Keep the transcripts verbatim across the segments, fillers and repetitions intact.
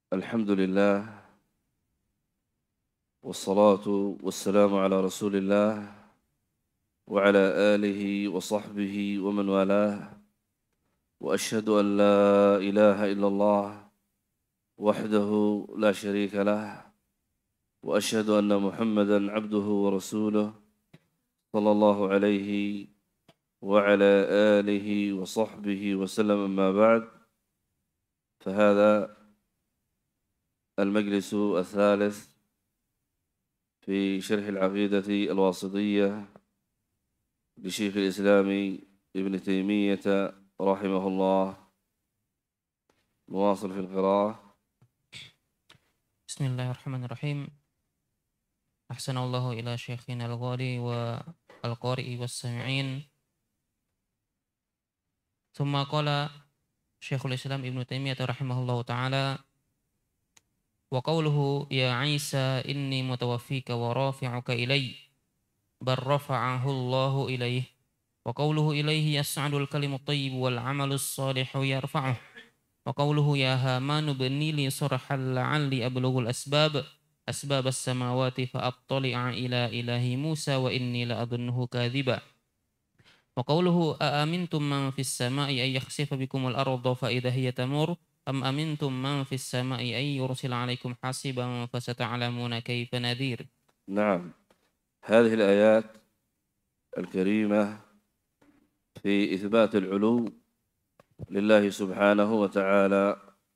الحمد لله والصلاة والسلام على رسول الله وعلى آله وصحبه ومن والاه، وأشهد أن لا إله إلا الله وحده لا شريك له، وأشهد أن محمدًا عبده ورسوله صلى الله عليه وعلى آله وصحبه وسلم. أما بعد، فهذا المجلس الثالث في شرح العقيدة الواسطية لشيخ الإسلام ابن تيمية رحمه الله. نواصل في القراءة. بسم الله الرحمن الرحيم. أحسن الله إلى شيخنا الغالي والقارئ والسامعين. ثم قال شيخ الإسلام ابن تيمية رحمه الله تعالى: وقوله يا عيسى إني متوفيك ورافعك إلي، بل رفعه الله إليه. وقوله إليه يصعد الكلم الطيب والعمل الصالح يرفعه. وقوله يا هامان ابني لي صرحا لعلي أبلغ الأسباب أسباب السماوات فأطلع إلى إله موسى وإني لأظنه كاذبا. وقوله أأمنتم من في السماء أن يخسف بكم الأرض فإذا هي تمر أم أمنتم من في السماء أن يرسل عليكم حاسبا فستعلمون كيف نذير. نعم، هذه الآيات الكريمة في إثبات العلو لله سبحانه وتعالى،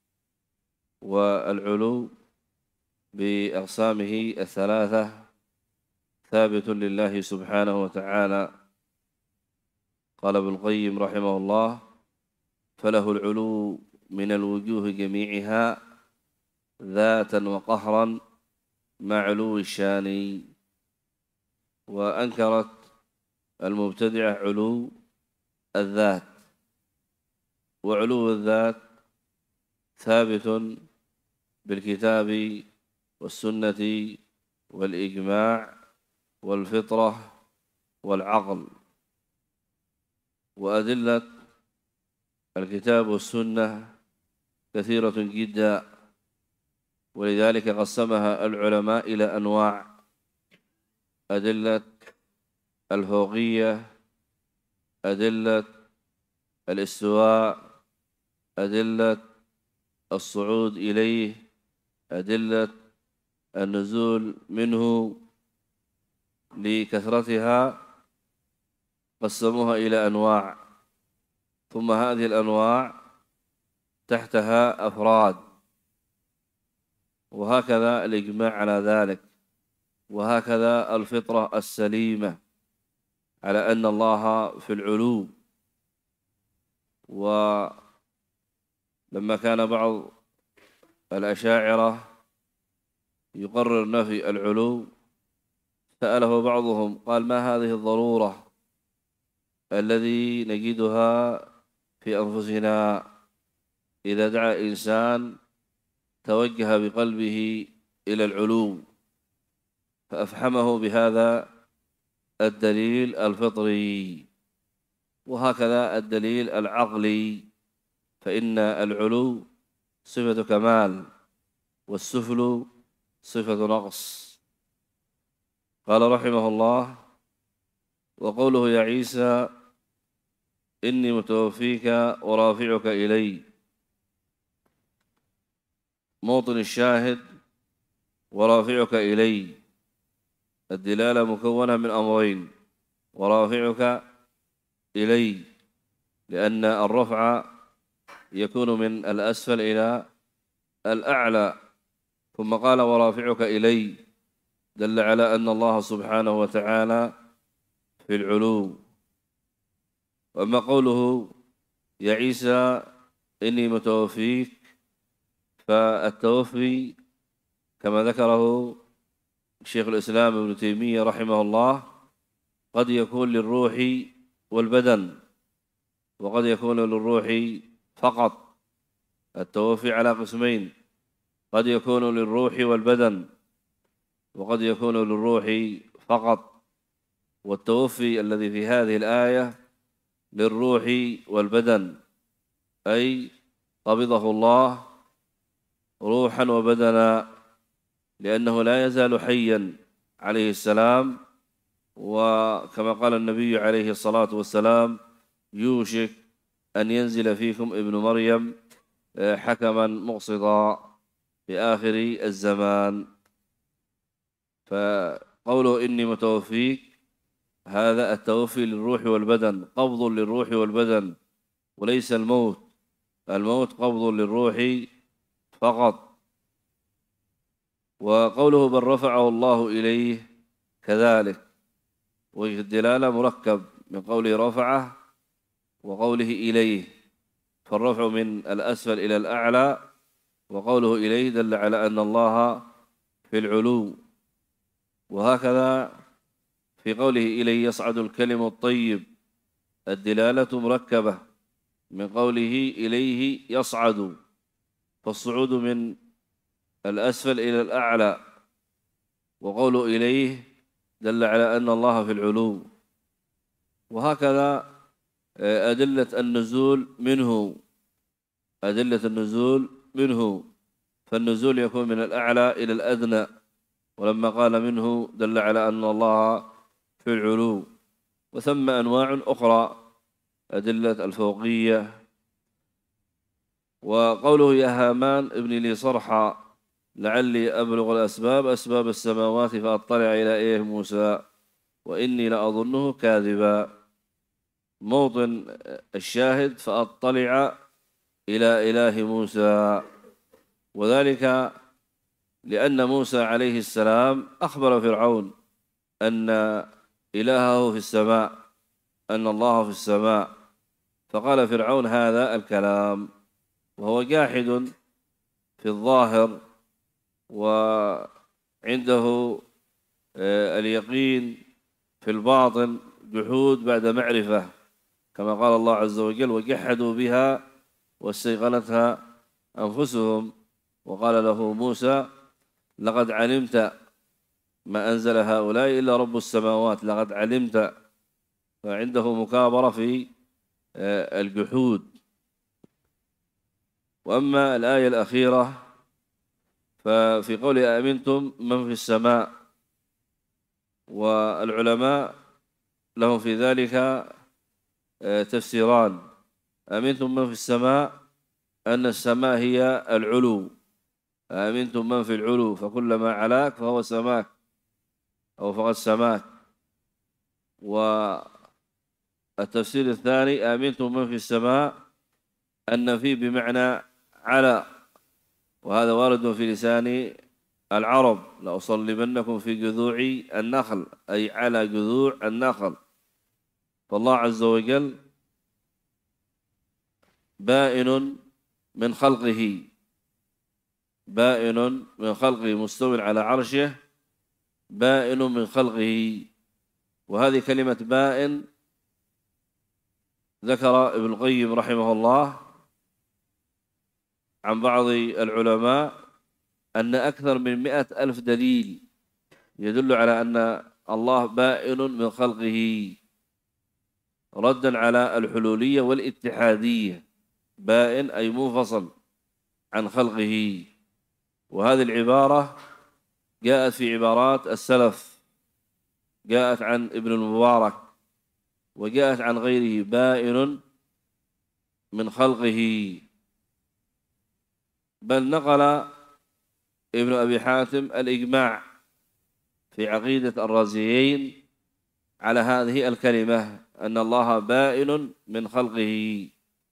والعلو بأقسامه الثلاثة ثابت لله سبحانه وتعالى. قال ابن القيم رحمه الله: فله العلو من الوجوه جميعها ذاتا وقهرا مع علو الشان. وأنكرت المبتدعة علو الذات، وعلو الذات ثابت بالكتاب والسنة والإجماع والفطرة والعقل. وأدلة الكتاب والسنة كثيرة جدا، ولذلك قسمها العلماء إلى أنواع: أدلة الفوقية، أدلة الاستواء، أدلة الصعود إليه، أدلة النزول منه. لكثرتها قسموها إلى أنواع، ثم هذه الأنواع تحتها أفراد، وهكذا الإجماع على ذلك، وهكذا الفطرة السليمة على أن الله في العلو. ولما كان بعض الأشاعرة يقرر نفي العلو، سأله بعضهم قال: ما هذه الضرورة الذي نجدها في أنفسنا إذا دعا إنسان توجه بقلبه إلى العلو؟ فأفحمه بهذا الدليل الفطري، وهكذا الدليل العقلي، فإن العلو صفة كمال والسفل صفة نقص. قال رحمه الله: وقوله يا عيسى إني متوفيك ورافعك إلي، موطن الشاهد ورافعك إلي، الدلالة مكونة من أمرين: ورافعك إلي لأن الرفع يكون من الأسفل إلى الأعلى، ثم قال ورافعك إلي، دل على أن الله سبحانه وتعالى في العلو. وأما قوله يا عيسى إني متوفيك، فالتوفي كما ذكره شيخ الإسلام ابن تيمية رحمه الله قد يكون للروح والبدن، وقد يكون للروح فقط. التوفي على قسمين: قد يكون للروح والبدن، وقد يكون للروح فقط. والتوفي الذي في هذه الآية للروح والبدن، أي قبضه الله روحا وبدنا، لأنه لا يزال حيا عليه السلام، وكما قال النبي عليه الصلاة والسلام: يوشك أن ينزل فيكم ابن مريم حكما مقسطا في آخر الزمان. فقوله إني متوفيك، هذا التوفي للروح والبدن، قبض للروح والبدن، وليس الموت. الموت قبض للروح فقط. وقوله بل رفعه الله إليه كذلك، والدلالة مركب من قوله رفعه وقوله إليه، فالرفع من الأسفل إلى الأعلى، وقوله إليه دل على أن الله في العلو. وهكذا في قوله إليه يصعد الكلم الطيب، الدلالة مركبة من قوله إليه يصعد، فالصعود من الأسفل إلى الأعلى، وقوله إليه دل على أن الله في العلو. وهكذا أدلة النزول منه، أدلة النزول منه، فالنزول يكون من الأعلى إلى الأدنى، ولما قال منه دل على أن الله في العلو. وثم أنواع أخرى أدلة الفوقية. وقوله يا هامان ابن لي صرحا لعلي أبلغ الأسباب أسباب السماوات فأطلع إلى إله موسى وإني لأظنه كاذبا. موطن الشاهد فأطلع إلى إله موسى، وذلك لأن موسى عليه السلام أخبر فرعون أن إلهه في السماء، أن الله في السماء، فقال فرعون هذا الكلام وهو جاحد في الظاهر، وعنده اليقين في الباطن، جحود بعد معرفة، كما قال الله عز وجل وجحدوا بها واستيقنتها أنفسهم. وقال له موسى لقد علمت ما أنزل هؤلاء إلا رب السماوات، لقد علمت، فعنده مكابرة في الجحود. وأما الآية الأخيرة ففي قول أأمنتم من في السماء، والعلماء لهم في ذلك تفسيران. أأمنتم من في السماء أن السماء هي العلو، أأمنتم من في العلو فكلما علاك فهو سماك أو فقد سماك. والتفسير الثاني أأمنتم من في السماء أن في بمعنى على، وهذا وارد في لسان العرب: لأصلبنكم في جذوع النخل، أي على جذوع النخل. فالله عز وجل بائن من خلقه، بائن من خلقه، مستوٍ على عرشه، بائن من خلقه. وهذه كلمة بائن ذكر ابن القيم رحمه الله عن بعض العلماء أن أكثر من مئة ألف دليل يدل على أن الله بائن من خلقه، ردا على الحلولية والاتحادية. بائن أي منفصل عن خلقه. وهذه العبارة جاءت في عبارات السلف، جاءت عن ابن المبارك وجاءت عن غيره: بائن من خلقه. بل نقل ابن أبي حاتم الإجماع في عقيدة الرازيين على هذه الكلمة، أن الله بائن من خلقه.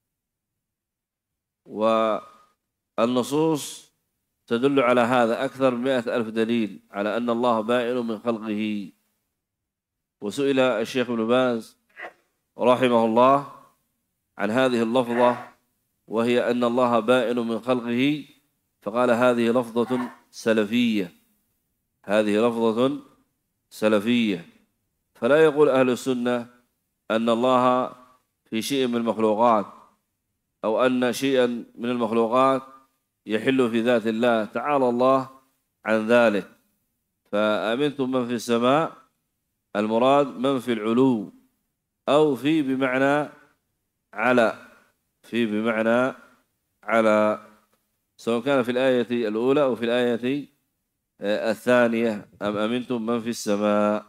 والنصوص تدل على هذا، أكثر من مئة ألف دليل على أن الله بائن من خلقه. وسئل الشيخ ابن باز رحمه الله عن هذه اللفظة، وهي أن الله بائن من خلقه، فقال هذه لفظة سلفية، هذه لفظة سلفية. فلا يقول أهل السنة أن الله في شيء من المخلوقات، أو أن شيئا من المخلوقات يحل في ذات الله، تعالى الله عن ذلك. فأمنتم من في السماء، المراد من في العلو، أو في بمعنى على، في بمعنى على، سواء كان في الآية الأولى أو في الآية الثانية أم أمنتم من في السماء.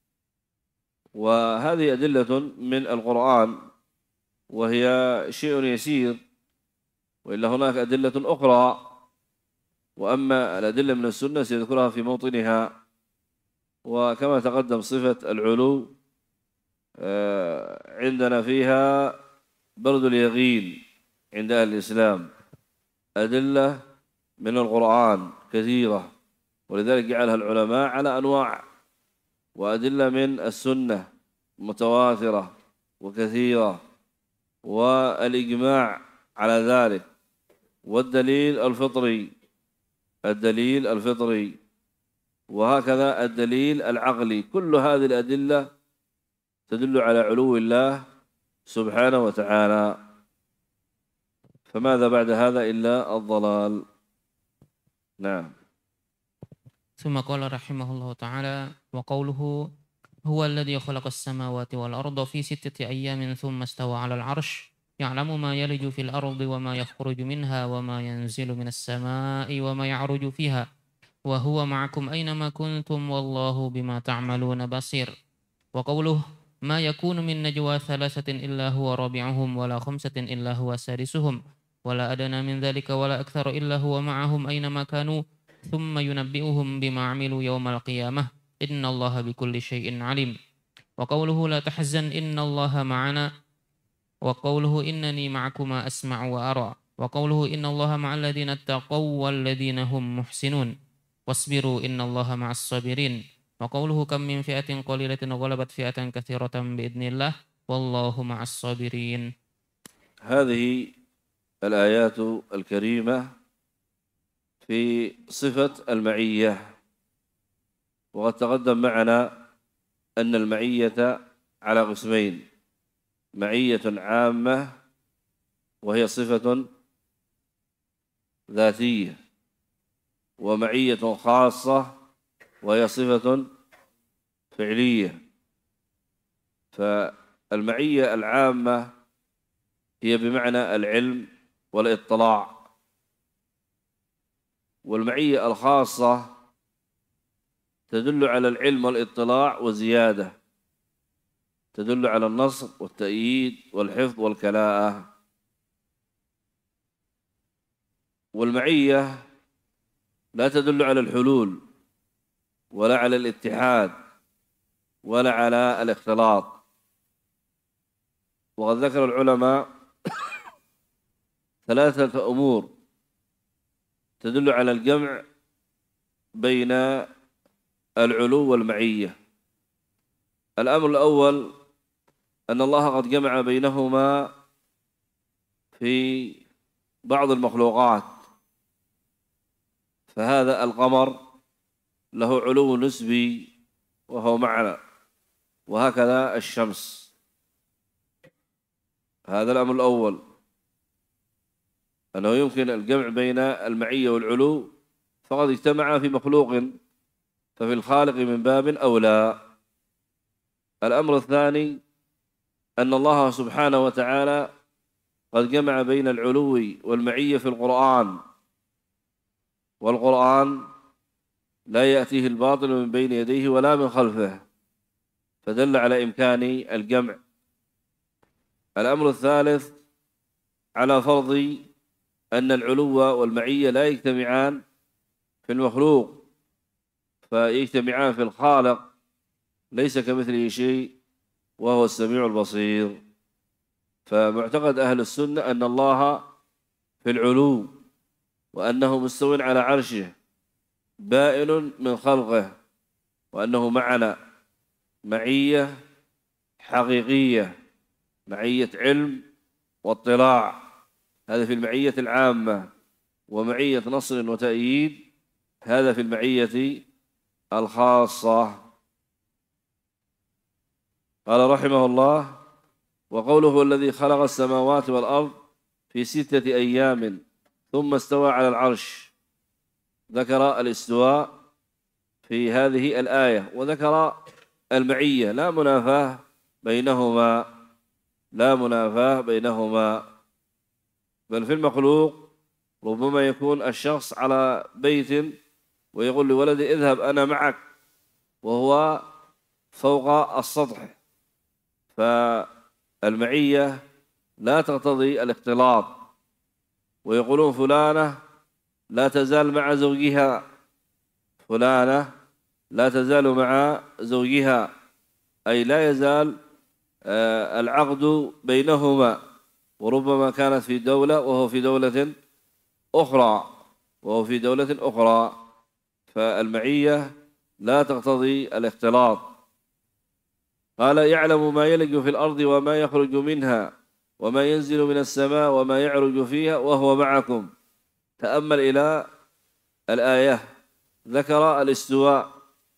وهذه أدلة من القرآن وهي شيء يسير، وإلا هناك أدلة أخرى، وأما الأدلة من السنة سيذكرها في موطنها. وكما تقدم صفة العلو عندنا فيها برد اليقين عند أهل الإسلام، أدلة من القرآن كثيرة، ولذلك جعلها العلماء على أنواع، وأدلة من السنة متواترة وكثيرة، والإجماع على ذلك، والدليل الفطري الدليل الفطري وهكذا الدليل العقلي. كل هذه الأدلة تدل على علو الله سبحانه وتعالى. فماذا بعد هذا إلا الضلال. نعم. ثم قال رحمه الله تعالى: وقوله هو الذي خلق السماوات والأرض في ستة أيام ثم استوى على العرش يعلم ما يلج في الأرض وما يخرج منها وما ينزل من السماء وما يعرج فيها وهو معكم أينما كنتم والله بما تعملون بصير. وقوله ما يكون من نجوى ثلاثة إلا هو رابعهم ولا خمسة إلا هو سادسهم ولا أدنى من ذلك ولا أكثر إلا هو معهم أينما كانوا ثم ينبئهم بما عملوا يوم القيامة إن الله بكل شيء عليم. وقوله لا تحزن إن الله معنا. وقوله إنني معكما أسمع وأرى. وقوله إن الله مع الذين اتقوا والذين هم محسنون واصبروا إن الله مع الصابرين. وقوله كم من فئة قليلة غلبت فئة كثيرة بإذن الله والله مع الصابرين. هذه الآيات الكريمة في صفة المعية. وقد تقدم معنا أن المعية على قسمين: معية عامة وهي صفة ذاتية، ومعية خاصة وهي صفة فعلية. فالمعية العامة هي بمعنى العلم والاطلاع، والمعية الخاصة تدل على العلم والاطلاع وزيادة، تدل على النصر والتأييد والحفظ والكلاءة. والمعية لا تدل على الحلول ولا على الاتحاد ولا على الاختلاط. وقد ذكر العلماء ثلاثة أمور تدل على الجمع بين العلو والمعية. الأمر الأول أن الله قد جمع بينهما في بعض المخلوقات، فهذا القمر له علو نسبي وهو معنا، وهكذا الشمس. هذا الأمر الأول، أنه يمكن الجمع بين المعية والعلو، فقد اجتمع في مخلوق ففي الخالق من باب أولى. الأمر الثاني أن الله سبحانه وتعالى قد جمع بين العلو والمعية في القرآن، والقرآن لا يأتيه الباطل من بين يديه ولا من خلفه، فدل على إمكان الجمع. الأمر الثالث على فرض أن العلو والمعية لا يجتمعان في المخلوق، فيجتمعان في الخالق ليس كمثله شيء وهو السميع البصير. فمعتقد أهل السنة أن الله في العلو، وأنه مستو على عرشه بائن من خلقه، وأنه معنا معية حقيقية، معية علم واطلاع، هذا في المعية العامة. ومعية نصر وتأييد هذا في المعية الخاصة. قال رحمه الله: وقوله هو الذي خلق السماوات والأرض في ستة أيام ثم استوى على العرش، ذكر الاستواء في هذه الآية، وذكر المعية، لا منافاة بينهما لا منافاة بينهما بل في المخلوق ربما يكون الشخص على بيت ويقول لولده اذهب أنا معك وهو فوق السطح، فالمعية لا تقتضي الاختلاط. ويقولون فلانة لا تزال مع زوجها، فلانة لا تزال مع زوجها، أي لا يزال العقد بينهما، وربما كانت في دولة وهو في دولة أخرى وهو في دولة أخرى، فالمعية لا تقتضي الاختلاط. قال يعلم ما يلج في الأرض وما يخرج منها وما ينزل من السماء وما يعرج فيها وهو معكم. تأمل إلى الآية، ذكر الاستواء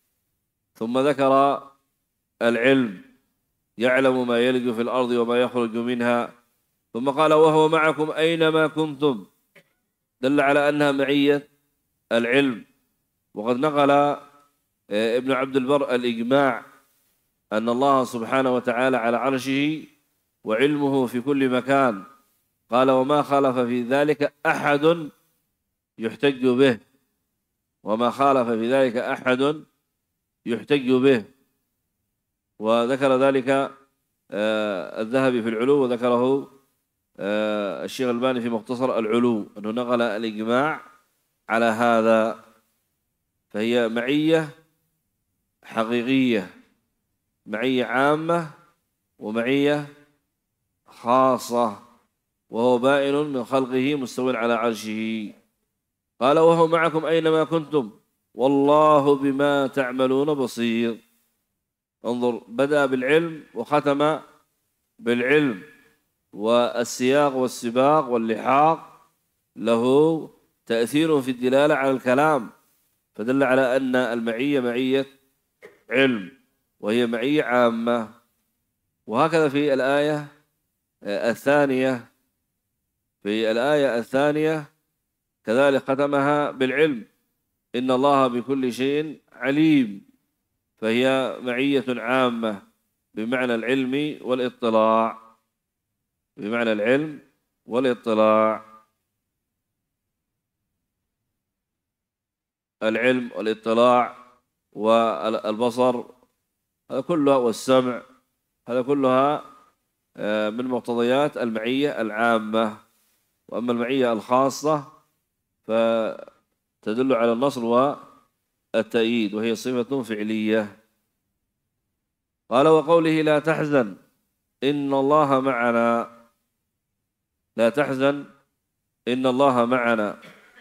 ثم ذكر العلم، يعلم ما يلج في الأرض وما يخرج منها، ثم قال وهو معكم أينما كنتم، دل على أنها معية العلم. وقد نقل ابن عبد البر الإجماع أن الله سبحانه وتعالى على عرشه وعلمه في كل مكان، قال وما خالف في ذلك أحد يحتج به، وما خالف في ذلك أحد يحتج به. وذكر ذلك الذهبي في العلو، وذكره الشيخ الباني في مختصر العلو، أنه نقل الإجماع على هذا. فهي معية حقيقية، معية عامة ومعية خاصة، وهو بائن من خلقه مستو على عرشه. قال وهو معكم أينما كنتم والله بما تعملون بصير. انظر، بدأ بالعلم وختم بالعلم، والسياق والسباق واللحاق له تأثير في الدلالة على الكلام، فدل على أن المعية معية علم وهي معية عامة. وهكذا في الآية الثانية، في الآية الثانية كذلك ختمها بالعلم، إن الله بكل شيء عليم، فهي معية عامة بمعنى العلم والاطلاع، بمعنى العلم والاطلاع. العلم والاطلاع والبصر هذا كلها، والسمع، هذا كلها من مقتضيات المعية العامة. وأما المعية الخاصة فتدل على النصر والتأييد، وهي صفة فعلية. قال وقوله لا تحزن إن الله معنا، لا تحزن إن الله معنا،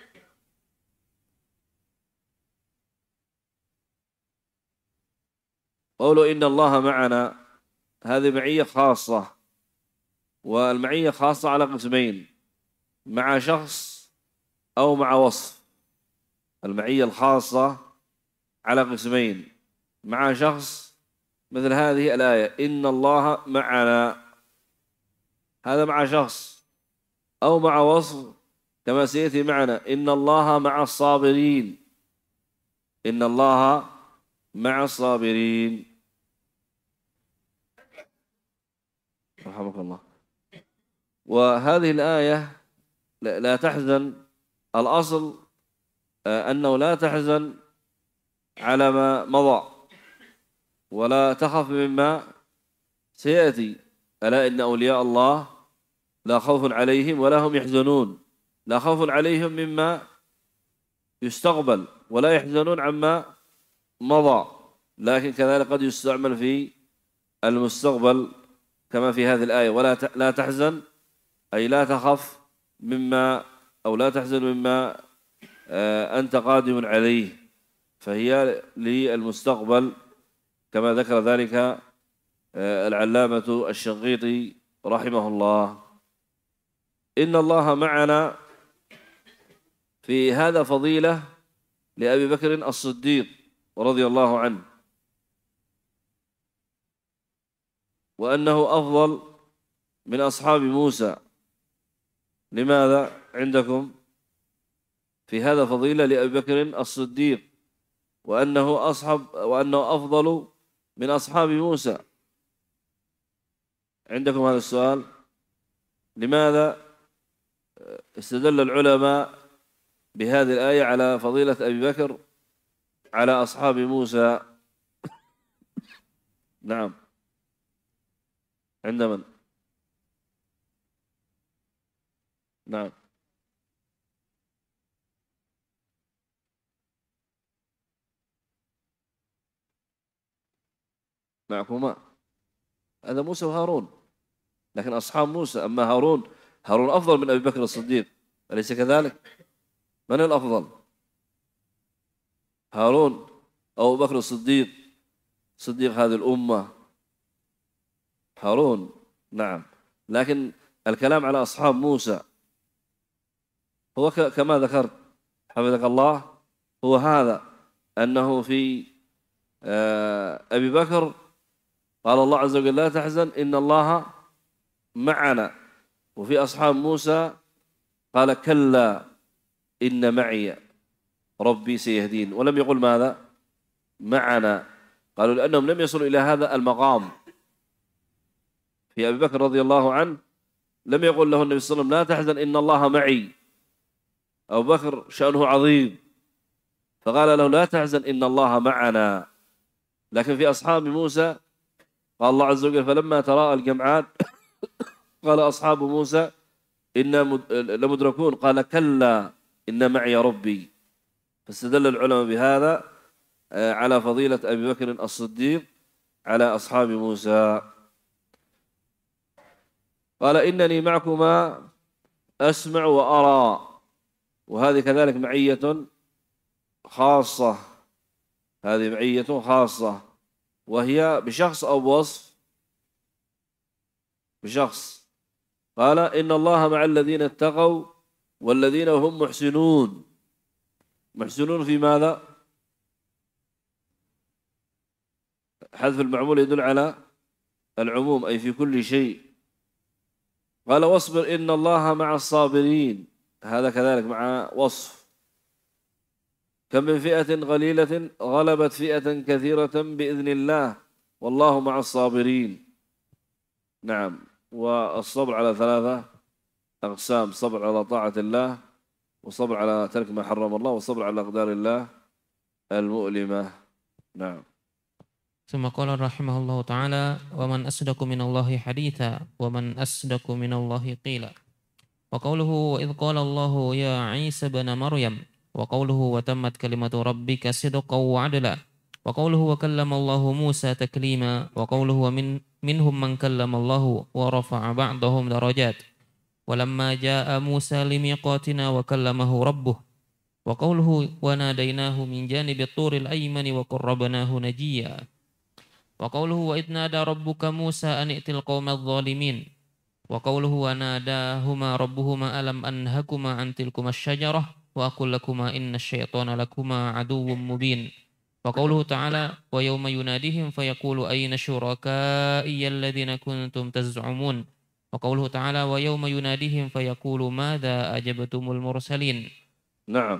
قولوا إن الله معنا هذه معية خاصة، والمعية خاصة على قسمين، مع شخص أو مع وصف. المعية الخاصة على قسمين، مع شخص مثل هذه الآية إن الله معنا، هذا مع شخص، أو مع وصف كما سيأتي معنا إن الله مع الصابرين، إن الله مع الصابرين. رحمك الله. وهذه الآية لا تحزن، الأصل أنه لا تحزن على ما مضى ولا تخف مما سيأتي، ألا إن أولياء الله لا خوف عليهم ولا هم يحزنون، لا خوف عليهم مما يستقبل ولا يحزنون عما مضى، لكن كذلك قد يستعمل في المستقبل كما في هذه الآية ولا لا تحزن، أي لا تخف مما أو لا تحزن مما أنت قادم عليه، فهي للمستقبل كما ذكر ذلك العلامة الشنقيطي رحمه الله. إن الله معنا، في هذا فضيلة لأبي بكر الصديق رضي الله عنه، وأنه أفضل من أصحاب موسى. لماذا عندكم في هذا فضيلة لأبي بكر الصديق وأنه أصحب وأنه أفضل من أصحاب موسى؟ عندكم هذا السؤال. لماذا استدل العلماء بهذه الآية على فضيلة أبي بكر على أصحاب موسى. نعم. عند من؟ نعم. معكما. هذا موسى وهارون، لكن أصحاب موسى. أما هارون، هارون أفضل من أبي بكر الصديق، أليس كذلك؟ من الأفضل؟ هارون أو أبو بكر الصديق؟ صديق هذه الأمة هارون. نعم. لكن الكلام على أصحاب موسى هو كما ذكرت حفظك الله، هو هذا، أنه في أبي بكر قال الله عز وجل لا تحزن إن الله معنا، وفي أصحاب موسى قال كلا إن معي ربي سيهدين، ولم يقل ماذا؟ معنا. قالوا لأنهم لم يصلوا إلى هذا المقام. في أبي بكر رضي الله عنه لم يقل له النبي صلى الله عليه وسلم لا تحزن إن الله معي. أبو بكر شأنه عظيم فقال له لا تحزن إن الله معنا. لكن في أصحاب موسى قال الله عز وجل فلما تراءى الجمعان قال أصحاب موسى إنا لمدركون قال كلا إن معي ربي. فاستدل العلماء بهذا على فضيلة أبي بكر الصديق على أصحاب موسى. قال إنني معكما أسمع وأرى، وهذه كذلك معية خاصة، هذه معية خاصة، وهي بشخص أو بوصف؟ بشخص. قال إن الله مع الذين اتقوا والذين هم محسنون. محسنون في ماذا؟ حذف المعمول يدل على العموم، أي في كل شيء. قال واصبر إن الله مع الصابرين، هذا كذلك مع وصف. كم من فئة قليلة غلبت فئة كثيرة بإذن الله والله مع الصابرين. نعم. والصبر على ثلاثة أقسام: صبر على طاعة الله، وصبر على ترك ما حرم الله، وصبر على أقدار الله المؤلمة. نعم. ثم قال رحمه الله تعالى ومن أصدق من الله حديثا ومن أصدق من الله قيلا. وقوله وإذ قال الله يا عيسى بن مريم، وقوله وتمت كلمة ربك صدقا وعدلا، وقوله وكلم الله موسى تكليما، وقوله ومن منهم من كلم الله ورفع بعضهم درجات، ولما جاء موسى لميقاتنا وكلمه ربه، وقوله وناديناه من جانب الطور الأيمن وقربناه نجيا، وقوله وإذ نادى ربك موسى أن ائت القوم الظالمين، وقوله وناداهما ربهما ألم أنهكما عن تلكما الشجرة وأقول لكما إن الشيطان لكما عدو مبين، وقوله تعالى ويوم يناديهم فيقول أين شركائي الذين كنتم تزعمون، وقوله تعالى ويوم يناديهم فيقول ماذا أجبتم المرسلين. نعم.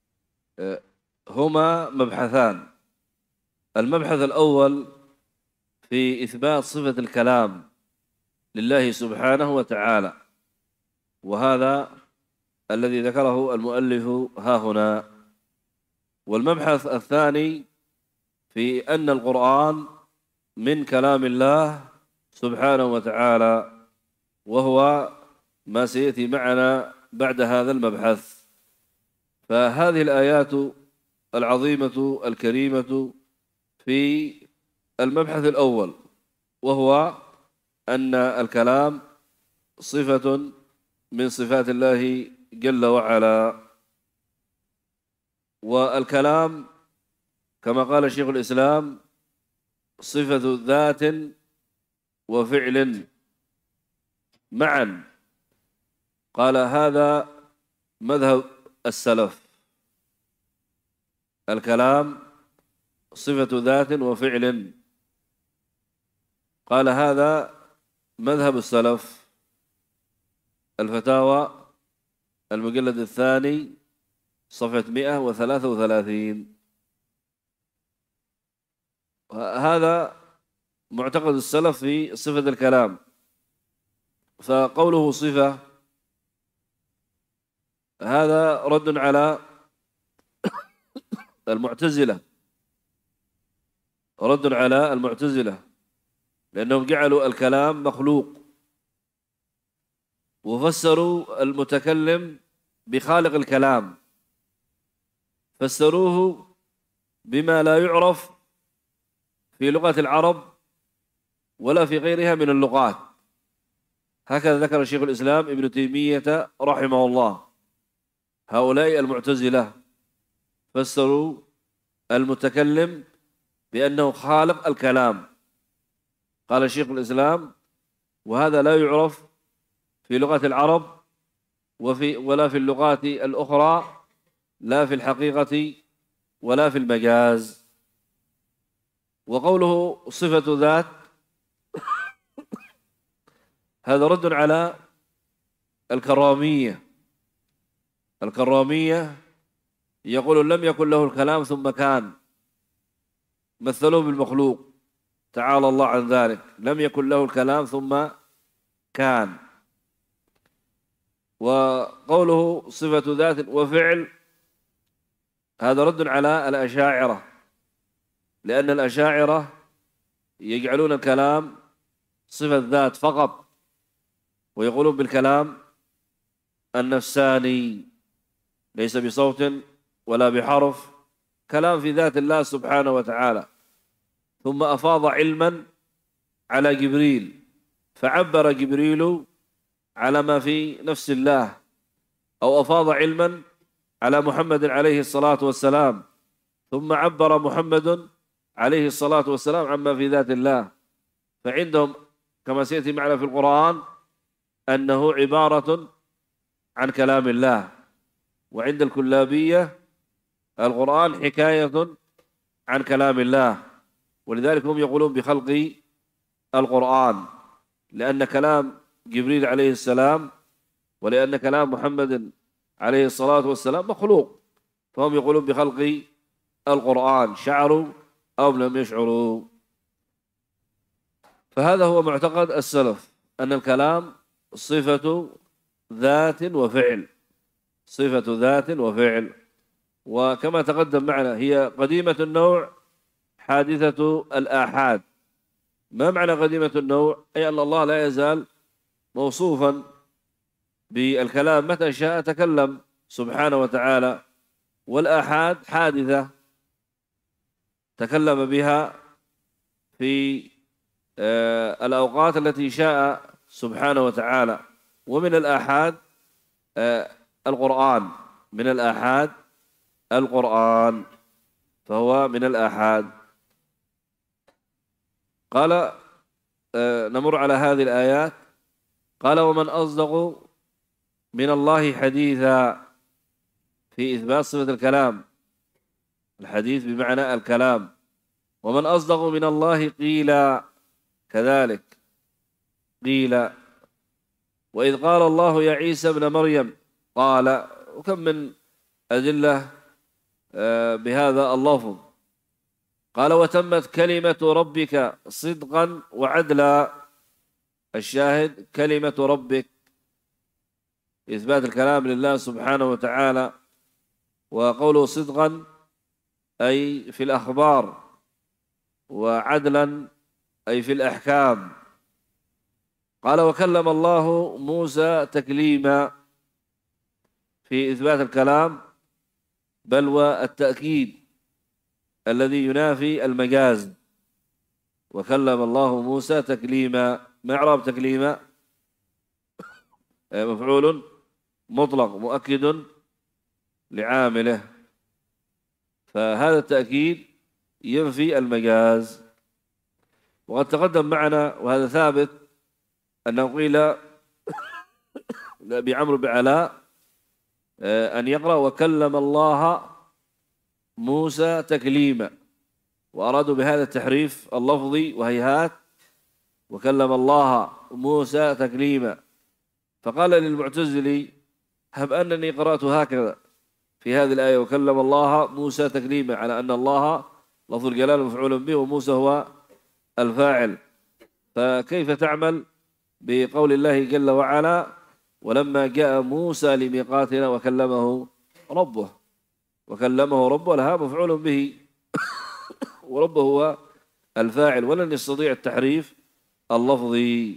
هما مبحثان. المبحث الأول في إثبات صفة الكلام لله سبحانه وتعالى، وهذا الذي ذكره المؤلف ها هنا. والمبحث الثاني في أن القرآن من كلام الله سبحانه وتعالى، وهو ما سيأتي معنا بعد هذا المبحث. فهذه الآيات العظيمة الكريمة في المبحث الأول، وهو أن الكلام صفة من صفات الله جل وعلا. والكلام كما قال شيخ الإسلام صفة ذات وفعل معا. قال هذا مذهب السلف، الكلام صفة ذات وفعل. قال هذا مذهب السلف. الفتاوى المجلد الثاني صفحة مئة وثلاثة وثلاثين. هذا معتقد السلف في صفة الكلام. فقوله صفة هذا رد على المعتزلة، رد على المعتزلة، لأنهم جعلوا الكلام مخلوق، وفسروا المتكلم بخالق الكلام، فسروه بما لا يعرف في لغة العرب ولا في غيرها من اللغات. هكذا ذكر شيخ الإسلام ابن تيمية رحمه الله. هؤلاء المعتزلة فسروا المتكلم بأنه خالق الكلام. قال شيخ الإسلام: وهذا لا يعرف في لغة العرب وفي ولا في اللغات الأخرى، لا في الحقيقة ولا في المجاز. وقوله صفة ذات هذا رد على الكرامية. الكرامية يقول لم يكن له الكلام ثم كان، مثلوه بالمخلوق، تعالى الله عن ذلك، لم يكن له الكلام ثم كان. وقوله صفة ذات وفعل هذا رد على الأشاعرة، لأن الأشاعرة يجعلون الكلام صفة ذات فقط، ويقولون بالكلام النفساني ليس بصوت ولا بحرف، كلام في ذات الله سبحانه وتعالى. ثم أفاض علما على جبريل، فعبر جبريل على ما في نفس الله، أو أفاض علما على محمد عليه الصلاة والسلام، ثم عبر محمد عليه الصلاة والسلام عما في ذات الله. فعندهم كما سيأتي معنا في القرآن أنه عبارة عن كلام الله، وعند الكلابية القرآن حكاية عن كلام الله، ولذلك هم يقولون بخلق القرآن، لأن كلام جبريل عليه السلام ولأن كلام محمد عليه الصلاة والسلام مخلوق، فهم يقولون بخلق القرآن، شعروا أو لم يشعروا. فهذا هو معتقد السلف، أن الكلام صفة ذات وفعل، صفة ذات وفعل. وكما تقدم معنا هي قديمة النوع حادثة الآحاد. ما معنى قديمة النوع؟ أي أن الله لا يزال موصوفا بالكلام، متى شاء تكلم سبحانه وتعالى، والآحاد حادثة تكلم بها في الأوقات التي شاء سبحانه وتعالى. ومن الآحاد القرآن، من الآحاد القرآن، فهو من الآحاد. قال نمر على هذه الآيات. قال: ومن أصدق من الله حديثا، في إثبات صفة الكلام، الحديث بمعنى الكلام. ومن أصدق من الله قيلا، كذلك قيل. وإذ قال الله يا عيسى ابن مريم قال، وكم من أدلة بهذا اللفظ. قال: وتمت كلمة ربك صدقا وعدلا. الشاهد كلمة ربك، إثبات الكلام لله سبحانه وتعالى. وقوله صدقا أي في الأخبار، وعدلا أي في الأحكام. قال: وكلم الله موسى تكليما، في إثبات الكلام بل والتأكيد الذي ينافي المجاز. وكلم الله موسى تكليما. ما إعراب تكليما؟ مفعول مطلق مؤكد لعامله، فهذا التأكيد ينفي المجاز. وقد تقدم معنا وهذا ثابت أنه قيل لأبي عمرو بن علاء أن يقرأ وكلم الله موسى تكليما، وأرادوا بهذا التحريف اللفظي وهيهات، وكلم الله موسى تكليما. فقال للمعتزلي: هب أنني قرأت هكذا في هذه الآية وكلم الله موسى تكليما، على أن الله لفظ الجلال مفعول به وموسى هو الفاعل، فكيف تعمل بقول الله جل وعلا ولما جاء موسى لميقاتنا وكلمه ربه، وكلمه ربه لها مفعول به، وربه هو الفاعل، ولن يستطيع التحريف اللفظي.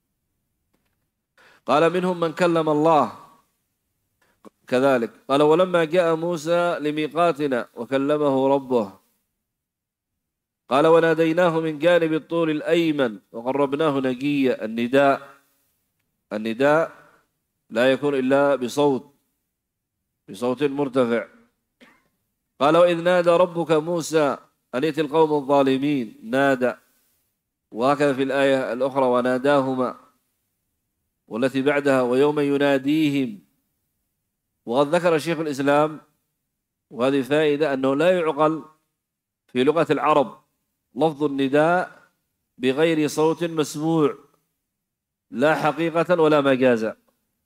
قال منهم من كلم الله كذلك. قال ولما جاء موسى لميقاتنا وكلمه ربه، قال وناديناه من جانب الطور الأيمن وقربناه نجيا. النداء النداء لا يكون إلا بصوت بصوت مرتفع. قال وإذ نادى ربك موسى أن ائت القوم الظالمين، نادى. وهكذا في الآية الأخرى وناداهما، والتي بعدها ويوم يناديهم. وقد ذكر شيخ الإسلام، وهذه فائدة، أنه لا يعقل في لغة العرب لفظ النداء بغير صوت مسموع، لا حقيقة ولا مجازا.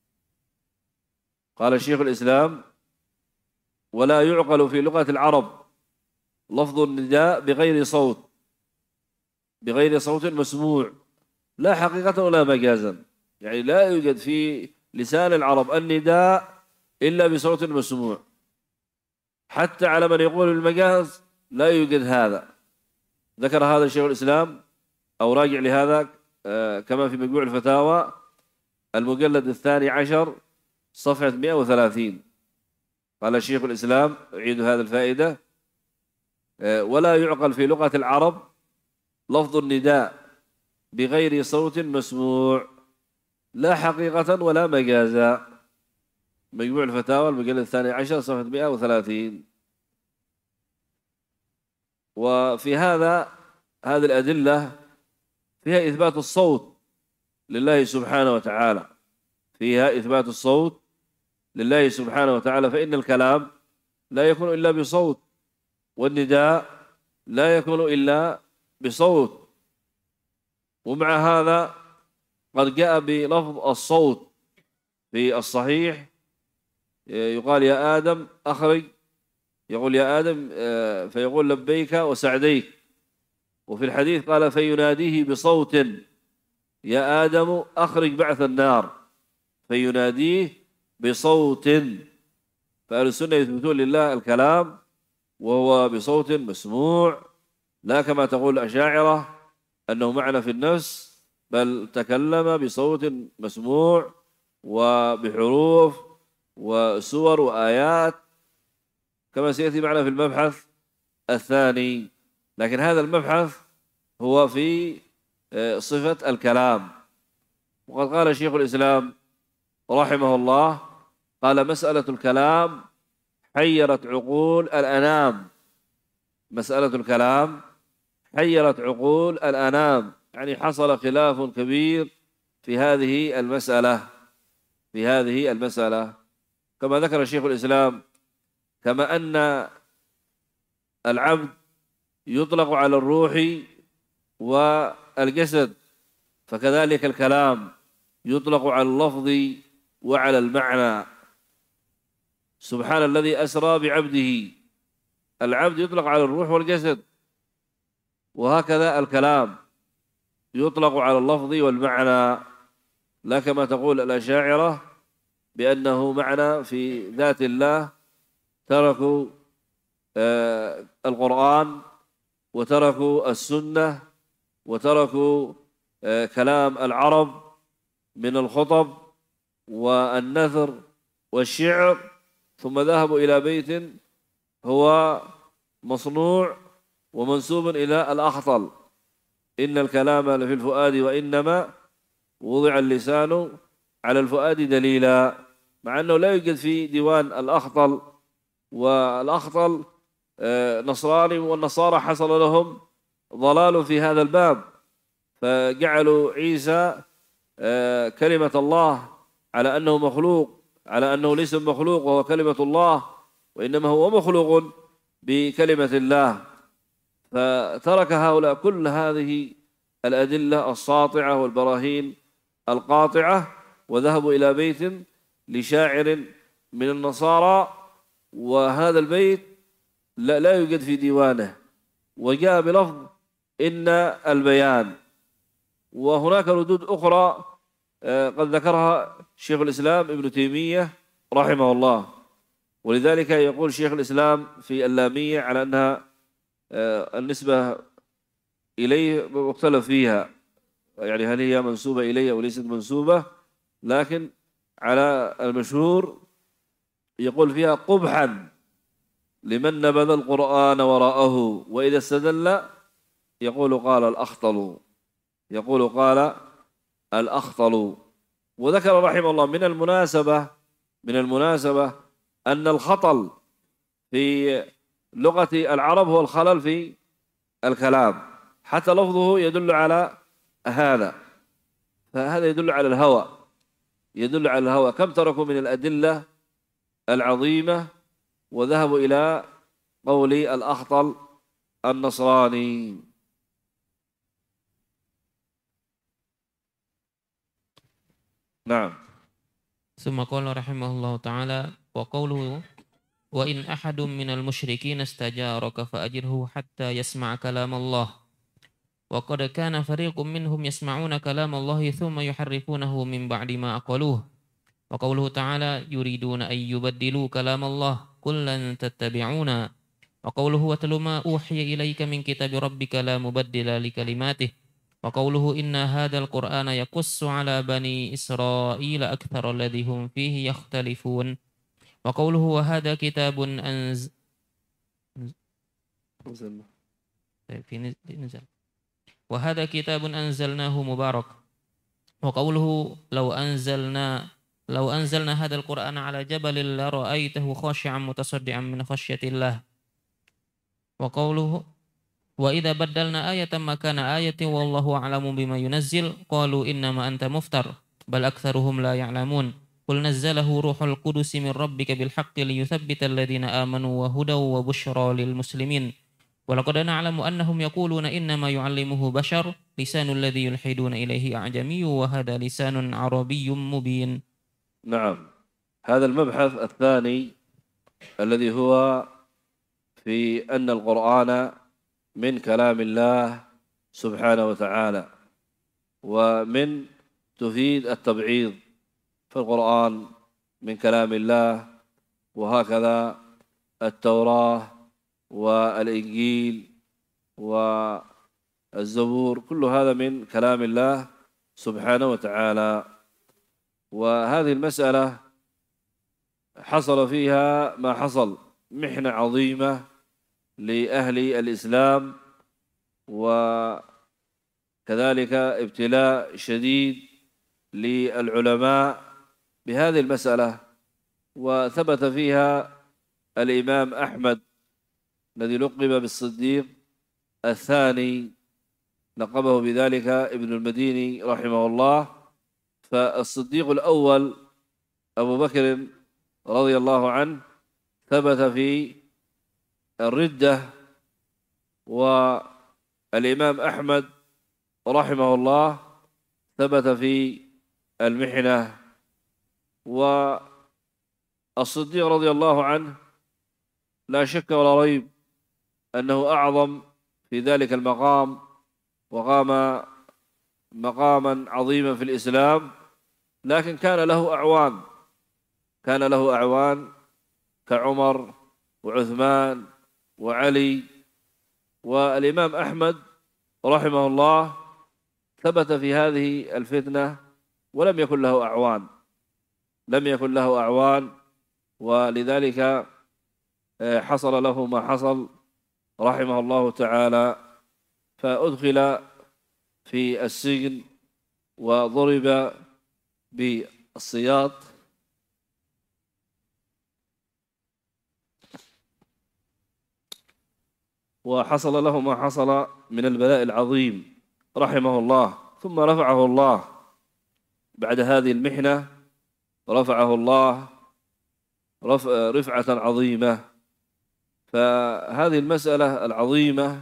قال شيخ الإسلام ولا يعقل في لغة العرب لفظ النداء بغير صوت بغير صوت مسموع، لا حقيقة ولا مجازا. يعني لا يوجد في لسان العرب النداء إلا بصوت مسموع، حتى على من يقول المجاز لا يوجد هذا. ذكر هذا شيخ الإسلام، أو راجع لهذا كما في مجموع الفتاوى المجلد الثاني عشر صفحة مئة وثلاثين. قال شيخ الإسلام، أعيد هذه الفائدة، ولا يعقل في لغة العرب لفظ النداء بغير صوت مسموع، لا حقيقة ولا مجازا. مجموع الفتاوى المجلد الثاني عشر صفحة مئة وثلاثين. وفي هذا هذه الأدلة فيها إثبات الصوت لله سبحانه وتعالى، فيها إثبات الصوت لله سبحانه وتعالى، فإن الكلام لا يكون إلا بصوت، والنداء لا يكون إلا بصوت. ومع هذا قد جاء بلفظ الصوت في الصحيح، يقال يا آدم أخرج، يقول يا آدم فيقول لبيك وسعديك. وفي الحديث قال فيناديه بصوت يا آدم أخرج بعث النار، فيناديه بصوت. فأهل السنة يثبتون لله الكلام وهو بصوت مسموع، لا كما تقول الأشاعرة أنه معنى في النفس، بل تكلم بصوت مسموع وبحروف وسور وآيات، كما سيأتي معنا في المبحث الثاني. لكن هذا المبحث هو في صفة الكلام. وقد قال شيخ الإسلام رحمه الله، قال مسألة الكلام حيرت عقول الأنام. مسألة الكلام حيرت عقول الأنام، يعني حصل خلاف كبير في هذه المسألة في هذه المسألة كما ذكر شيخ الإسلام، كما أن العبد يطلق على الروح والجسد، فكذلك الكلام يطلق على اللفظ وعلى المعنى. سبحان الذي أسرى بعبده، العبد يطلق على الروح والجسد، وهكذا الكلام يطلق على اللفظ والمعنى، لا كما تقول الأشاعرة بأنه معنى في ذات الله. تركوا آه القرآن وتركوا السنة وتركوا آه كلام العرب من الخطب والنثر والشعر، ثم ذهبوا إلى بيت هو مصنوع ومنسوب إلى الأخطل: إن الكلام لفي الفؤاد وإنما وضع اللسان على الفؤاد دليلا، مع أنه لا يوجد في ديوان الأخطل. والأخطل نصراني، والنصارى حصل لهم ضلال في هذا الباب، فجعلوا عيسى كلمة الله على أنه مخلوق، على أنه ليس مخلوق وهو كلمة الله، وإنما هو مخلوق بكلمة الله. فترك هؤلاء كل هذه الأدلة الساطعة والبراهين القاطعة، وذهبوا إلى بيت لشاعر من النصارى، وهذا البيت لا, لا يوجد في ديوانه، وجاء بلفظ إن البيان. وهناك ردود أخرى قد ذكرها شيخ الإسلام ابن تيمية رحمه الله، ولذلك يقول شيخ الإسلام في اللامية على أنها النسبة إليه مختلف فيها، يعني هل هي منسوبة إليه أو ليست منسوبة، لكن على المشهور يقول فيها قبحا لمن نبذ القرآن وراءه، وإذا استدل يقول قال الأخطل، يقول قال الأخطل. وذكر رحمه الله من المناسبة من المناسبة أن الخطل في لغة العرب هو الخلل في الكلام، حتى لفظه يدل على هذا، فهذا يدل على الهوى، يدل على الهوى. كم تركوا من الأدلة العظيمة وذهبوا إلى قول الأخطل النصراني. نعم. ثم قال رحمه الله تعالى: وقوله: وإن أحد من المشركين استجارك فأجره حتى يسمع كلام الله وقد كان فريق منهم يسمعون كلام الله ثم يحرفونه من بعد ما أقلوه. وقوله تعالى: يريدون أن يبدلوا كلام الله قل لن تتبعونا. وقوله: واتل ما أوحي إليك من كتاب ربك لا مبدل لكلماته. وقوله: إن هذا القرآن يقص على بني إسرائيل أكثر الذي هم فيه يختلفون. وقوله: وهذا كتاب أنزل في نزل وهذا كتاب أنزلناه مبارك. وقوله: لو أنزلنا لو أنزلنا هذا القرآن على جبل لرأيته خاشعا متصدعا من خشية الله. وقوله: وإذا بدلنا آية مكان آية والله أعلم بما ينزل قالوا إنما أنت مفتر بل أكثرهم لا يعلمون قل نزله روح القدس من ربك بالحق ليثبت الذين آمنوا وهدى وبشرى للمسلمين ولقد نعلم أنهم يقولون إنما يعلمه بشر لسان الذي يلحدون إليه أعجمي وهذا لسان عربي مبين. نعم. هذا المبحث الثاني الذي هو في أن القرآن من كلام الله سبحانه وتعالى، ومن تفيد التبعيض، فالقرآن من كلام الله، وهكذا التوراة والإنجيل والزبور كل هذا من كلام الله سبحانه وتعالى. وهذه المسألة حصل فيها ما حصل، محنة عظيمة لأهل الإسلام، وكذلك ابتلاء شديد للعلماء بهذه المسألة. وثبت فيها الإمام أحمد الذي لقب بالصديق الثاني، لقبه بذلك ابن المديني رحمه الله. فالصديق الأول أبو بكر رضي الله عنه ثبت في الردة، والإمام أحمد رحمه الله ثبت في المحنة. والصديق رضي الله عنه لا شك ولا ريب أنه أعظم في ذلك المقام، وقام مقاما عظيما في الإسلام، لكن كان له أعوان كان له أعوان كعمر وعثمان وعلي. والإمام أحمد رحمه الله ثبت في هذه الفتنة ولم يكن له أعوان لم يكن له أعوان ولذلك حصل له ما حصل رحمه الله تعالى، فأدخل في السجن وضرب بالسياط وحصل له ما حصل من البلاء العظيم رحمه الله. ثم رفعه الله بعد هذه المحنة، رفعه الله رفعة عظيمة. فهذه المسألة العظيمة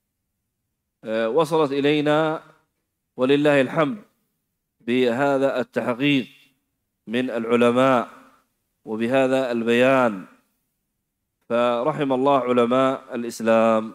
وصلت إلينا ولله الحمد بهذا التحقيق من العلماء وبهذا البيان، فرحم الله علماء الإسلام.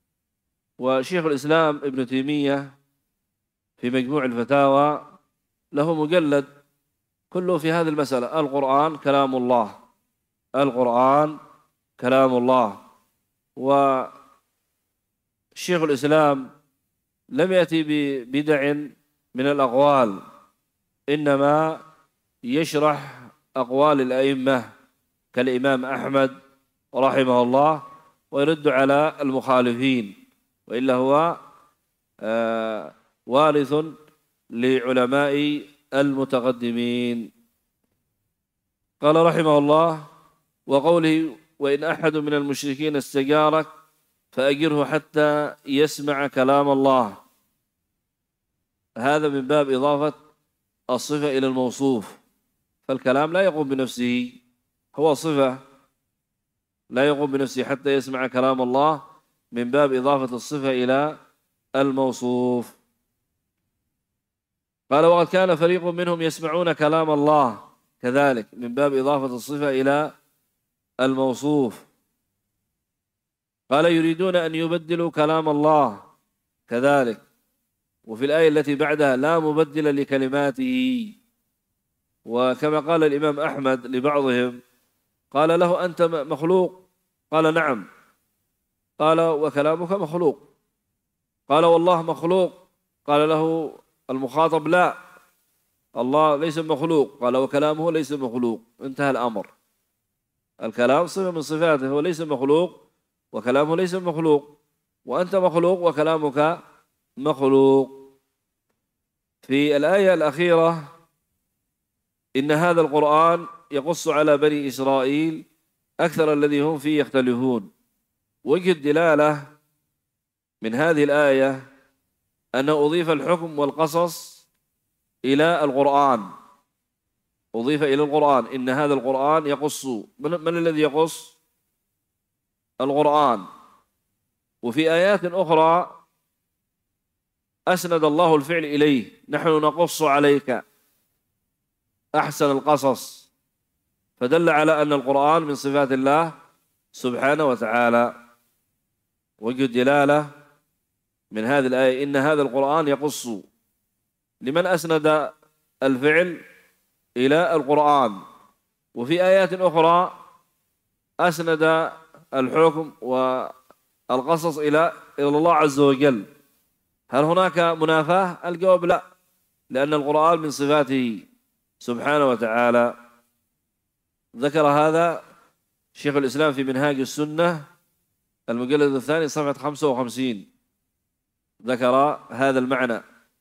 وشيخ الإسلام ابن تيمية في مجموع الفتاوى له مجلد كله في هذه المسألة: القرآن كلام الله، القرآن كلام الله. وشيخ الإسلام لم يأتي ببدع من الأقوال، إنما يشرح أقوال الأئمة كالإمام أحمد رحمه الله ويرد على المخالفين، وإلا هو آه وارث لعلماء المتقدمين. قال رحمه الله: وقوله: وإن أحد من المشركين استجارك فأجره حتى يسمع كلام الله، هذا من باب إضافة الصفة إلى الموصوف، فالكلام لا يقوم بنفسه، هو صفة لا يقوم بنفسه حتى يسمع كلام الله، من باب إضافة الصفة إلى الموصوف. قال: وقد كان فريق منهم يسمعون كلام الله، كذلك من باب إضافة الصفة إلى الموصوف. قال: يريدون أن يبدلوا كلام الله، كذلك. وفي الآية التي بعدها: لا مبدل لكلماته. وكما قال الإمام أحمد لبعضهم، قال له: أنت مخلوق؟ قال: نعم. قال: وكلامك مخلوق؟ قال: والله مخلوق. قال له المخاطب: لا، الله ليس مخلوق. قال: وكلامه ليس مخلوق. انتهى الأمر. الكلام صفة من صفاته، هو ليس مخلوق وكلامه ليس مخلوق، وأنت مخلوق وكلامك مخلوق. في الآية الأخيرة: إن هذا القرآن يقص على بني إسرائيل أكثر الذي هم فيه يختلفون. وجه الدلالة من هذه الآية أنه أضيف الحكم والقصص إلى القرآن، أضيف إلى القرآن. إن هذا القرآن يقص، من, من الذي يقص؟ القرآن. وفي آيات أخرى أسند الله الفعل إليه: نحن نقص عليك أحسن القصص، فدل على أن القرآن من صفات الله سبحانه وتعالى. وجه الدلالة من هذه الآية: إن هذا القرآن يقص. لمن أسند الفعل؟ إلى القرآن. وفي آيات أخرى أسند الحكم والقصص إلى إلى الله عز وجل. هل هناك منافاة؟ الجواب لا، لأن القرآن من صفاته سبحانه وتعالى. ذكر هذا شيخ الإسلام في منهاج السنة المجلد الثاني صفحة خمسة وخمسين، ذكر هذا المعنى،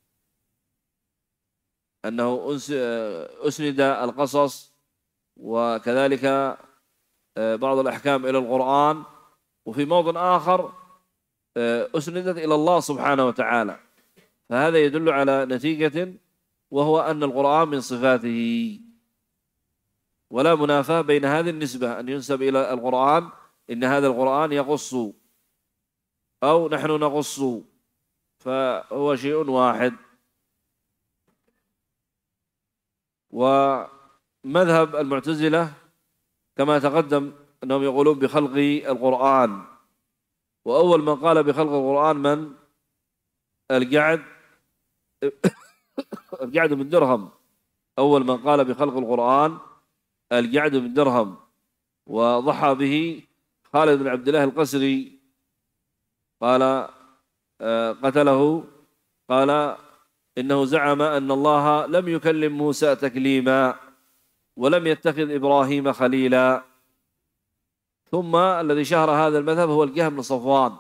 أنه أسند القصص وكذلك بعض الأحكام إلى القرآن، وفي موضع آخر أسندت إلى الله سبحانه وتعالى. فهذا يدل على نتيجة، وهو أن القرآن من صفاته، ولا منافاة بين هذه النسبة أن ينسب إلى القرآن إن هذا القرآن يقص أو نحن نقص، فهو شيء واحد. ومذهب المعتزلة كما تقدم أنهم يقولون بخلق القرآن، وأول من قال بخلق القرآن من؟ الجعد الجعد بن درهم. أول من قال بخلق القرآن الجعد بن درهم، وضحى به خالد بن عبد الله القسري، قال قتله، قال إنه زعم أن الله لم يكلم موسى تكليما ولم يتخذ إبراهيم خليلا. ثم الذي شهر هذا المذهب هو الجهم بن صفوان،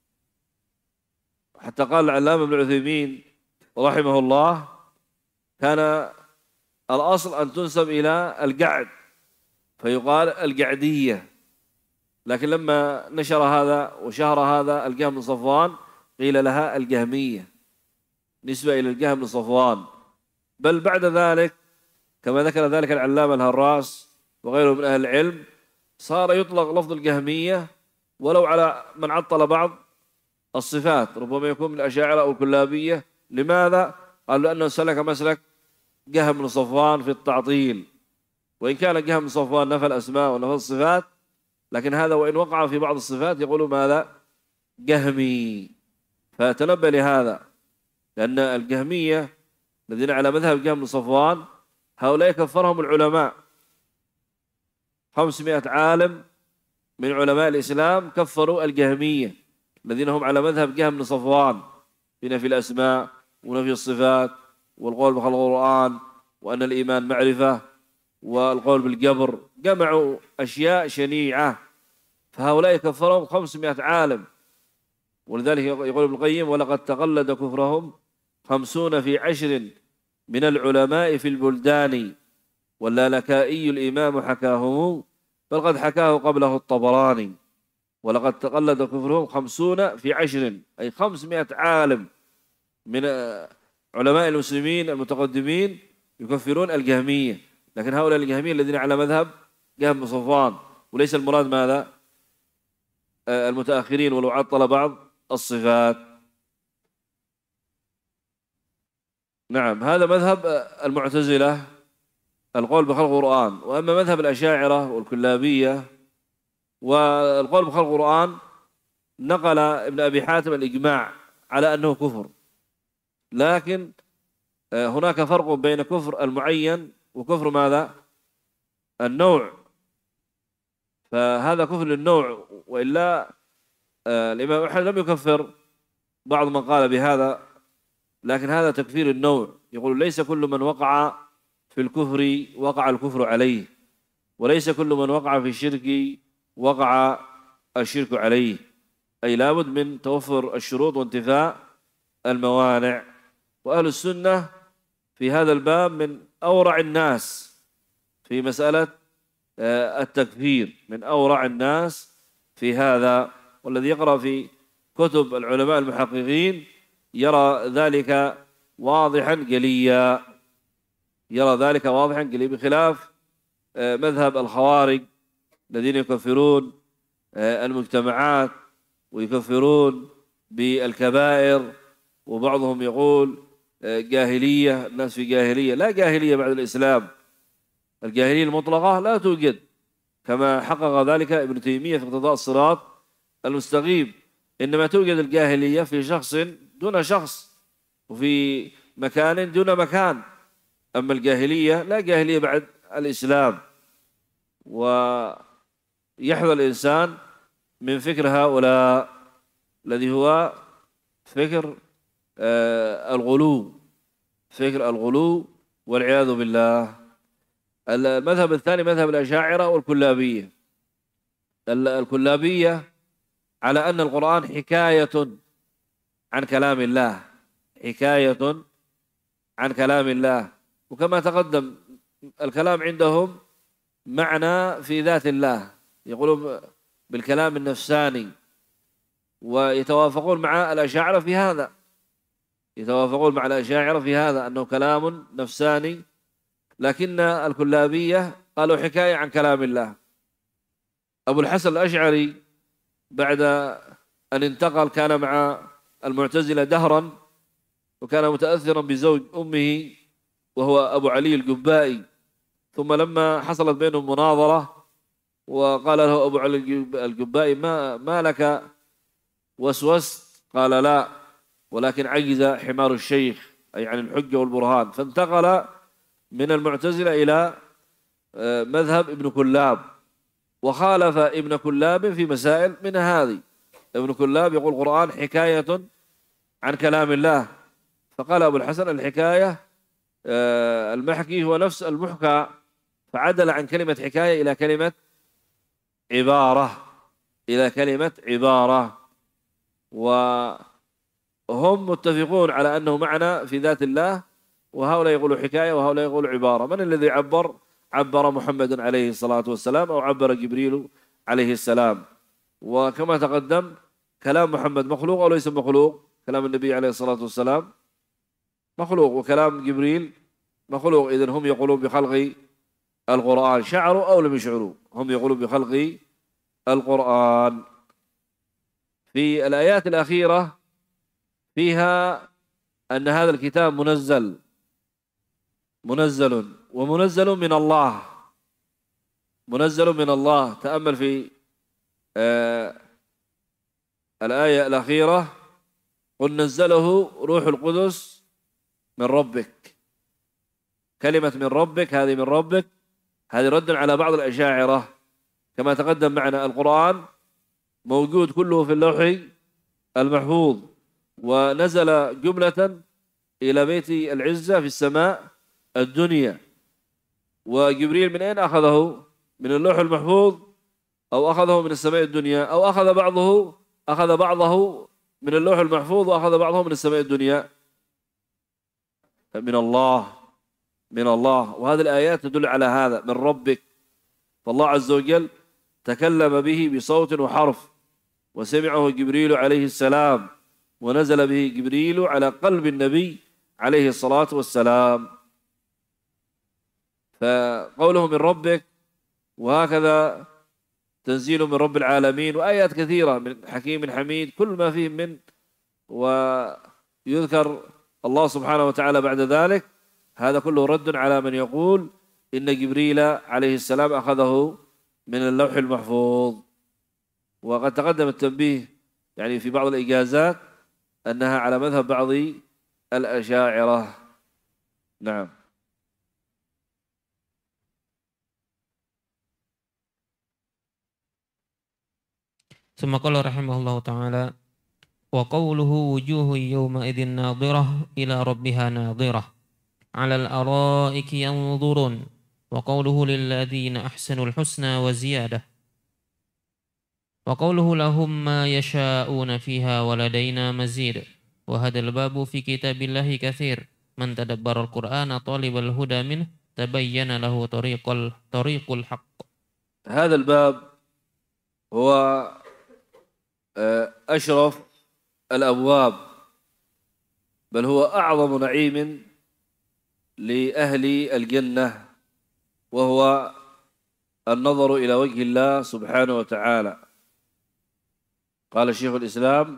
حتى قال العلامة ابن عثيمين رحمه الله: كان الأصل أن تنسب إلى الجعد فيقال الجعدية، لكن لما نشر هذا وشهر هذا الجهم بن صفوان قيل لها الجهمية، نسبة إلى الجهم بن صفوان. بل بعد ذلك كما ذكر ذلك العلامة الهراس وغيره من أهل العلم، صار يطلق لفظ الجهمية ولو على من عطل بعض الصفات، ربما يكون من الأشاعرة أو الكلابية. لماذا؟ قالوا لأنه سلك مسلك جهم بن صفوان في التعطيل، وإن كان جهم بن صفوان نفى الأسماء ونفى الصفات، لكن هذا وإن وقع في بعض الصفات يقولوا ماذا؟ جهمي. فتنبه لهذا، لأن الجهمية الذين على مذهب جهم بن صفوان هؤلاء كفرهم العلماء، خمسمائة عالم من علماء الإسلام كفروا الجهمية الذين هم على مذهب جهم بن صفوان في نفي الأسماء ونفي الصفات والقول بخلق القرآن وأن الإيمان معرفة والقول بالجبر، جمعوا أشياء شنيعة، فهؤلاء كفرهم خمسمائة عالم. ولذلك يقول ابن القيم: ولقد تقلد كفرهم خمسون في عشر من العلماء في البلدان، واللالكائي الإمام حكاهم بل قد حكاه قبله الطبراني. ولقد تقلد كفرهم خمسون في عشر، أي خمسمائة عالم من علماء المسلمين المتقدمين يكفرون الجهمية، لكن هؤلاء الجهمية الذين على مذهب جهم بن صفوان، وليس المراد ماذا؟ المتأخرين ولو عطل بعض الصفات. نعم، هذا مذهب المعتزلة القول بخلق القرآن. وأما مذهب الأشاعرة والكلابية والقول بخلق القرآن، نقل ابن أبي حاتم الإجماع على أنه كفر، لكن هناك فرق بين كفر المعين وكفر ماذا؟ النوع. فهذا كفر للنوع، وإلا الإمام أحمد لم يكفر بعض من قال بهذا، لكن هذا تكفير النوع. يقول: ليس كل من وقع في الكفر وقع الكفر عليه، وليس كل من وقع في الشرك وقع الشرك عليه، أي لابد من توفر الشروط وانتفاء الموانع. وأهل السنة في هذا الباب من أورع الناس في مسألة التكفير، من أورع الناس في هذا. والذي يقرأ في كتب العلماء المحققين يرى ذلك واضحا جليا، يرى ذلك واضحا جليا، بخلاف مذهب الخوارج الذين يكفرون المجتمعات ويكفرون بالكبائر، وبعضهم يقول جاهلية، الناس في جاهلية. لا جاهلية بعد الإسلام، الجاهلية المطلقة لا توجد، كما حقق ذلك ابن تيمية في اقتضاء الصراط المستقيم. إنما توجد الجاهلية في شخص دون شخص وفي مكان دون مكان، أما الجاهلية لا جاهلية بعد الإسلام. ويحذر الإنسان من فكر هؤلاء الذي هو فكر الغلو، فكر الغلو والعياذ بالله. المذهب الثاني مذهب الأشاعرة والكلابية. الكلابية على أن القرآن حكاية عن كلام الله، حكاية عن كلام الله. وكما تقدم الكلام عندهم معنى في ذات الله، يقولون بالكلام النفساني، ويتوافقون مع الأشاعرة في هذا، يتوافقون مع الأشاعرة في هذا أنه كلام نفساني. لكن الكلابية قالوا حكاية عن كلام الله. أبو الحسن الأشعري بعد أن انتقل كان مع المعتزلة دهرا، وكان متأثرا بزوج أمه وهو أبو علي الجبائي. ثم لما حصلت بينهم مناظرة وقال له أبو علي الجبائي: ما, ما لك وسوست؟ قال: لا، ولكن عجز حمار الشيخ، أي عن الحجة والبرهان. فانتقل من المعتزلة إلى مذهب ابن كلاب، وخالف ابن كلاب في مسائل من هذه. ابن كلاب يقول القرآن حكاية عن كلام الله، فقال أبو الحسن الحكاية المحكي هو نفس المحكى، فعدل عن كلمة حكاية إلى كلمة عبارة، إلى كلمة عبارة. وهم متفقون على أنه معنى في ذات الله، وهؤلاء يقولوا حكاية وهؤلاء يقولوا عبارة. من الذي عبر؟ عبر محمد عليه الصلاة والسلام، أو عبر جبريل عليه السلام. وكما تقدم كلام محمد مخلوق أو ليس مخلوق؟ كلام النبي عليه الصلاة والسلام مخلوق، وكلام جبريل مخلوق. إذن هم يقولون بخلق القرآن، شعروا أو لم يشعروا، هم يقولون بخلق القرآن. في الآيات الأخيرة فيها أن هذا الكتاب منزل منزل ومنزل من الله، منزل من الله. تأمل في آه الآية الأخيرة: قل نزله روح القدس من ربك. كلمة من ربك هذه من ربك، هذه رد على بعض الأشاعرة. كما تقدم معنا القرآن موجود كله في اللوح المحفوظ، ونزل جملة إلى بيت العزة في السماء الدنيا. وجبريل من أين أخذه؟ من اللوح المحفوظ، أو أخذه من السماء الدنيا، أو أخذ بعضه أخذ بعضه من اللوح المحفوظ وأخذ بعضه من السماء الدنيا؟ من الله، من الله. وهذه الآيات تدل على هذا، من ربك. فالله عز وجل تكلم به بصوت وحرف، وسمعه جبريل عليه السلام، ونزل به جبريل على قلب النبي عليه الصلاة والسلام. فقوله من ربك، وهكذا تنزيل من رب العالمين، وآيات كثيرة من حكيم حميد، كل ما فيه من، ويذكر الله سبحانه وتعالى بعد ذلك. هذا كله رد على من يقول إن جبريل عليه السلام أخذه من اللوح المحفوظ. وقد تقدم التنبيه يعني في بعض الإجازات أنها على مذهب بعض الأشاعرة. نعم. ثم قال رحمه الله تعالى: وقوله وجوه يومئذ ناظرة إلى ربها ناظرة على الأرائك ينظرون. وقوله للذين أحسنوا الحسنى وزيادة. وقوله لهم ما يشاءون فيها ولدينا مزيد. وهذا الباب في كتاب الله كثير، من تدبر القرآن طالب الهدى منه تبين له طريق طريق الحق. هذا الباب هو أشرف الأبواب، بل هو أعظم نعيم لأهل الجنة، وهو النظر إلى وجه الله سبحانه وتعالى. قال شيخ الإسلام: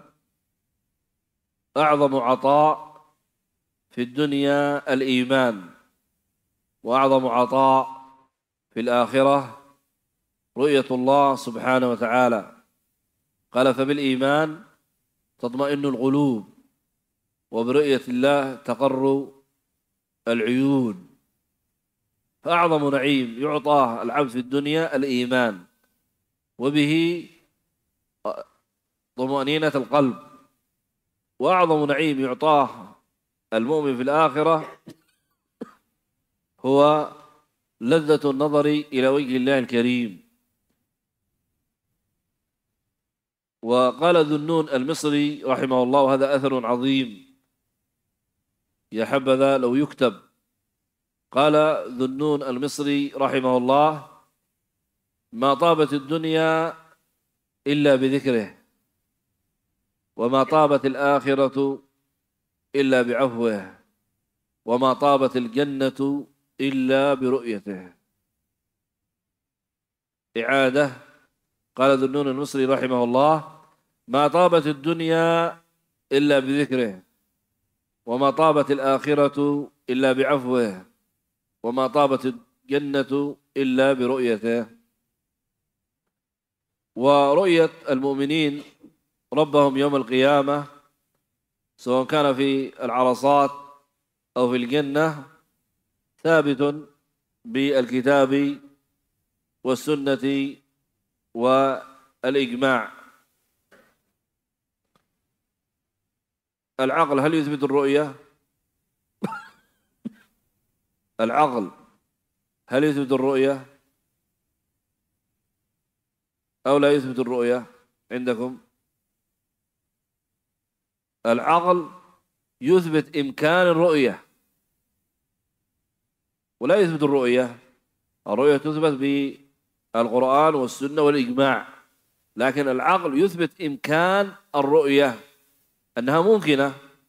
أعظم عطاء في الدنيا الإيمان، وأعظم عطاء في الآخرة رؤية الله سبحانه وتعالى. قال: فبالإيمان تطمئن القلوب، وبرؤية الله تقر العيون. فأعظم نعيم يعطاه العبد في الدنيا الإيمان، وبه طمأنينة القلب. وأعظم نعيم يعطاه المؤمن في الآخرة هو لذة النظر إلى وجه الله الكريم. وقال ذو النون المصري رحمه الله، وهذا أثر عظيم يا حبذا لو يكتب. قال ذو النون المصري رحمه الله: ما طابت الدنيا إلا بذكره، وما طابت الآخرة إلا بعفوه، وما طابت الجنة إلا برؤيته. إعادة. قال ذو النون المصري رحمه الله: ما طابت الدنيا إلا بذكره، وما طابت الآخرة إلا بعفوه، وما طابت الجنة إلا برؤيته. ورؤية المؤمنين ربهم يوم القيامة، سواء كان في العرصات أو في الجنة، ثابت بالكتاب والسنة والإجماع. العقل هل يثبت الرؤية؟ العقل هل يثبت الرؤية أو لا يثبت الرؤية عندكم؟ العقل يثبت إمكان الرؤية ولا يثبت الرؤية. الرؤية تثبت بالقرآن والسنة والإجماع، لكن العقل يثبت إمكان الرؤية، أنها ممكنة،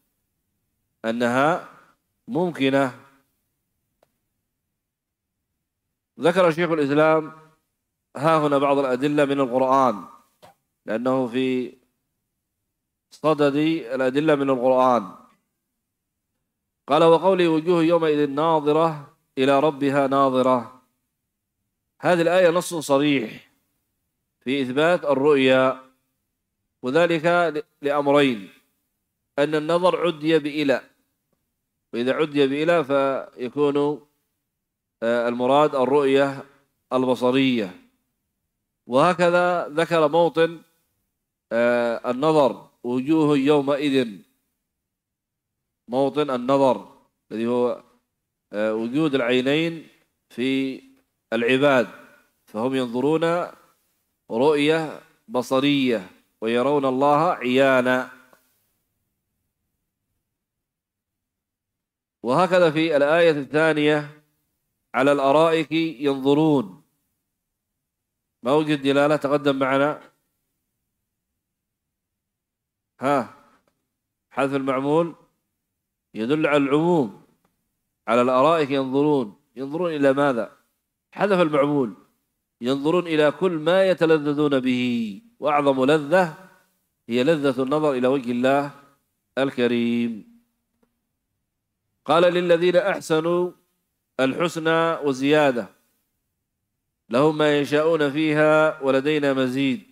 أنها ممكنة. ذكر شيخ الإسلام ها هنا بعض الأدلة من القرآن، لأنه في صدد الأدلة من القرآن. قال: وقولي وجوه يومئذ ناظرة إلى ربها ناظرة. هذه الآية نص صريح في إثبات الرؤيا، وذلك لأمرين: أن النظر عدي بإلى، وإذا عدي بإلى فيكون المراد الرؤية البصرية. وهكذا ذكر موطن النظر وجوه يومئذ، موطن النظر الذي هو وجود العينين في العباد، فهم ينظرون رؤية بصرية ويرون الله عيانا. وهكذا في الآية الثانية على الأرائك ينظرون، ما وجد دلالة تقدم معنا. ها، حذف المعمول يدل على العموم. على الأرائك ينظرون، ينظرون إلى ماذا؟ حذف المعمول، ينظرون إلى كل ما يتلذذون به، وأعظم لذة هي لذة النظر إلى وجه الله الكريم. قال للذين أحسنوا الحسنى وزيادة لهم ما يشاءون فيها ولدينا مزيد.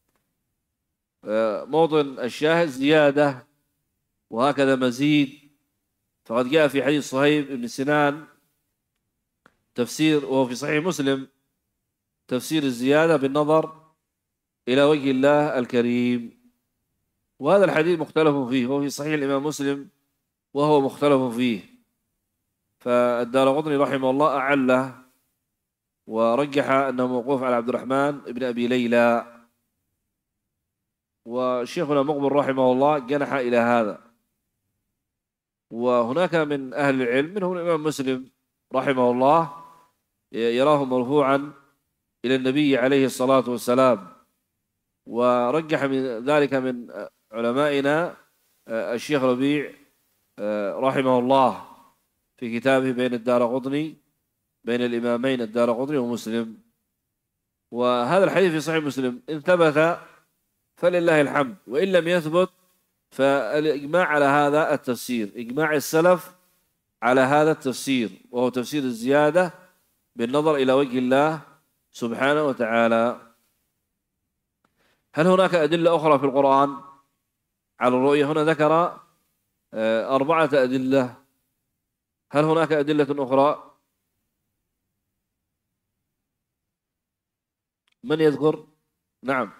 موطن الشاهد زيادة وهكذا مزيد. فقد جاء في حديث صهيب بن سنان تفسير، وهو في صحيح مسلم، تفسير الزيادة بالنظر إلى وجه الله الكريم. وهذا الحديث مختلف فيه، وهو في صحيح الإمام مسلم وهو مختلف فيه. فالدارقطني رحمه الله أعله ورجح أنه موقوف على عبد الرحمن بن أبي ليلى، وشيخنا مقبل رحمه الله جنح إلى هذا. وهناك من أهل العلم منهم الإمام مسلم رحمه الله يراه مرفوعا إلى النبي عليه الصلاة والسلام، ورجح من ذلك من علمائنا الشيخ ربيع رحمه الله في كتابه بين الدارقطني بين الإمامين الدارقطني ومسلم. وهذا الحديث في صحيح مسلم إن ثبت فلله الحمد، وإن لم يثبت فالإجماع على هذا التفسير، إجماع السلف على هذا التفسير، وهو تفسير الزيادة بالنظر إلى وجه الله سبحانه وتعالى. هل هناك أدلة أخرى في القرآن على الرؤية؟ هنا ذكر أربعة أدلة. هل هناك أدلة أخرى؟ من يذكر؟ نعم،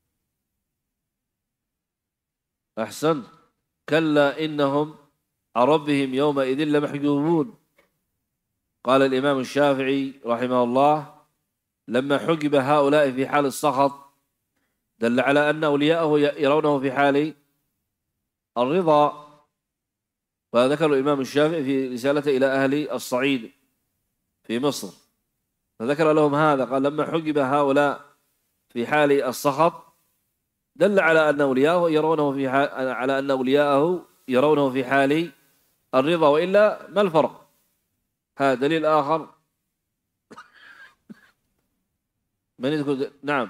أحسن. كلا إنهم عن ربهم يومئذ لمحجوبون. قال الإمام الشافعي رحمه الله لما حجب هؤلاء في حال السخط دل على أن أولياءه يرونه في حال الرضا. فذكر الإمام الشافعي في رسالته إلى أهل الصعيد في مصر، فذكر لهم هذا، قال لما حجب هؤلاء في حال السخط دل على أن أولياءه يرونه في حال على أن أولياءه يرونه في حال الرضا، وإلا ما الفرق؟ هذا دليل آخر. من يذكر؟ نعم،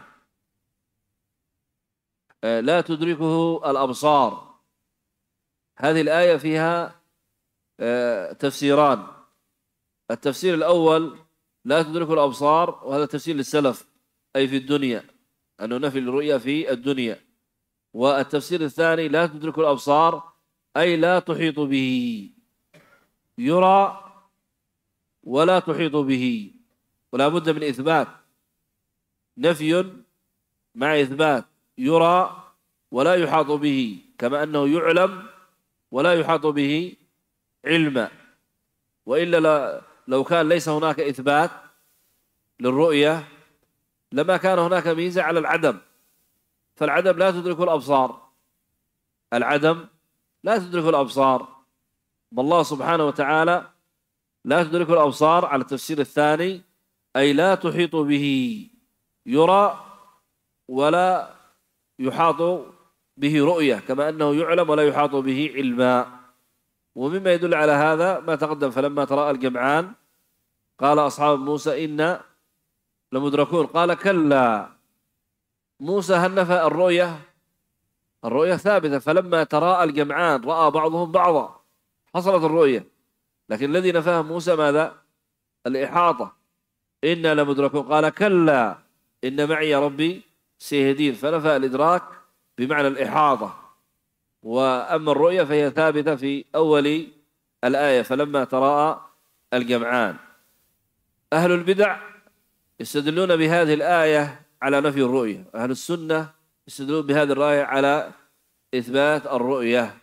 لا تدركه الأبصار. هذه الآية فيها تفسيران. التفسير الأول لا تدركه الأبصار، وهذا تفسير للسلف أي في الدنيا، أنه نفي الرؤيا في الدنيا. والتفسير الثاني لا تدركه الأبصار أي لا تحيط به، يرى ولا تحيط به، ولا بد من إثبات، نفي مع إثبات، يرى ولا يحاط به، كما أنه يعلم ولا يحاط به علما. وإلا لو كان ليس هناك إثبات للرؤية لما كان هناك ميزة على العدم. فالعدم لا تدركه الأبصار، العدم لا تدركه الأبصار، والله سبحانه وتعالى لا تدركه الأبصار على التفسير الثاني أي لا تحيط به، يرى ولا يحاط به رؤية، كما أنه يعلم ولا يحاط به علما. ومما يدل على هذا ما تقدم، فلما تراءى الجمعان قال أصحاب موسى إنا لمدركون، قال كلا. موسى هل نفى الرؤية؟ الرؤية ثابتة، فلما تراءى الجمعان رأى بعضهم بعضا، حصلت الرؤية. لكن الذي نفاه موسى ماذا؟ الإحاطة. إنا لمدركون، قال كلا إن معي ربي سيهدين، فنفى الإدراك بمعنى الإحاطة. وأما الرؤية فهي ثابتة في أول الآية فلما تراءى الجمعان. أهل البدع يستدلون بهذه الآية على نفي الرؤية، أهل السنة يستدلون بهذه الآية على إثبات الرؤية،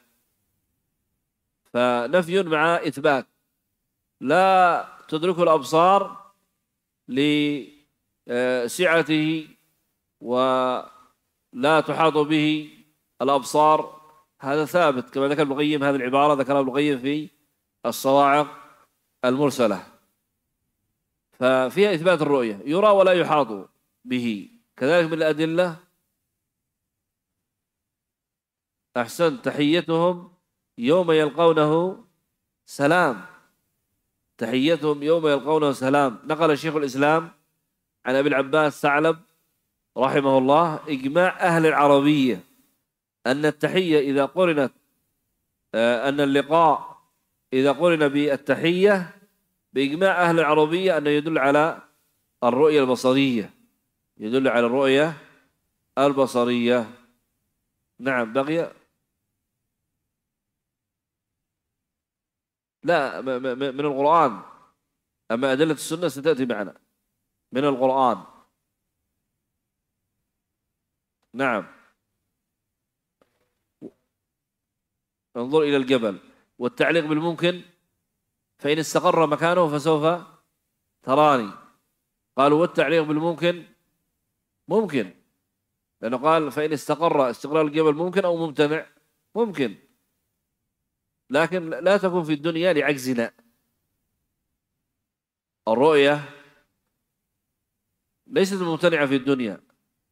فنفي مع إثبات. لا تدركه الأبصار لسعته ولا تحاط به الأبصار، هذا ثابت كما ذكر ابن القيم، هذه العبارة ذكرها ابن القيم في الصواعق المرسلة، ففيها إثبات الرؤية، يرى ولا يحاط به. كذلك من الأدلة أحسن تحيتهم يوم يلقونه سلام، تحيتهم يوم يلقونه سلام. نقل شيخ الإسلام عن أبي العباس ثعلب رحمه الله إجماع أهل العربية أن التحية إذا قرنت أن اللقاء إذا قرن بالتحية بإجماع أهل العربية أنه يدل على الرؤية البصرية، يدل على الرؤية البصرية. نعم. بقي لا من القرآن، أما أدلة السنة ستأتي معنا من القرآن. نعم. انظر إلى الجبل، والتعليق بالممكن فإن استقر مكانه فسوف تراني. قالوا والتعليق بالممكن ممكن، لأنه قال فإن استقر، استقرار الجبل ممكن أو ممتنع، ممكن، لكن لا تكون في الدنيا لعجزنا. الرؤية ليست ممتنعة في الدنيا،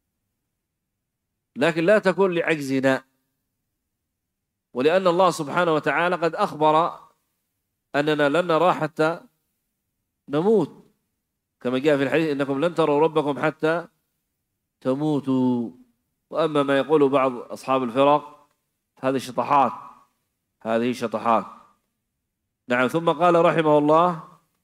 لكن لا تكون لعجزنا، ولأن الله سبحانه وتعالى قد أخبر أننا لن نرى حتى نموت، كما جاء في الحديث إنكم لن تروا ربكم حتى تموتوا. وأما ما يقول بعض أصحاب الفرق هذه شطحات، هذه شطحات. نعم. ثم قال رحمه الله: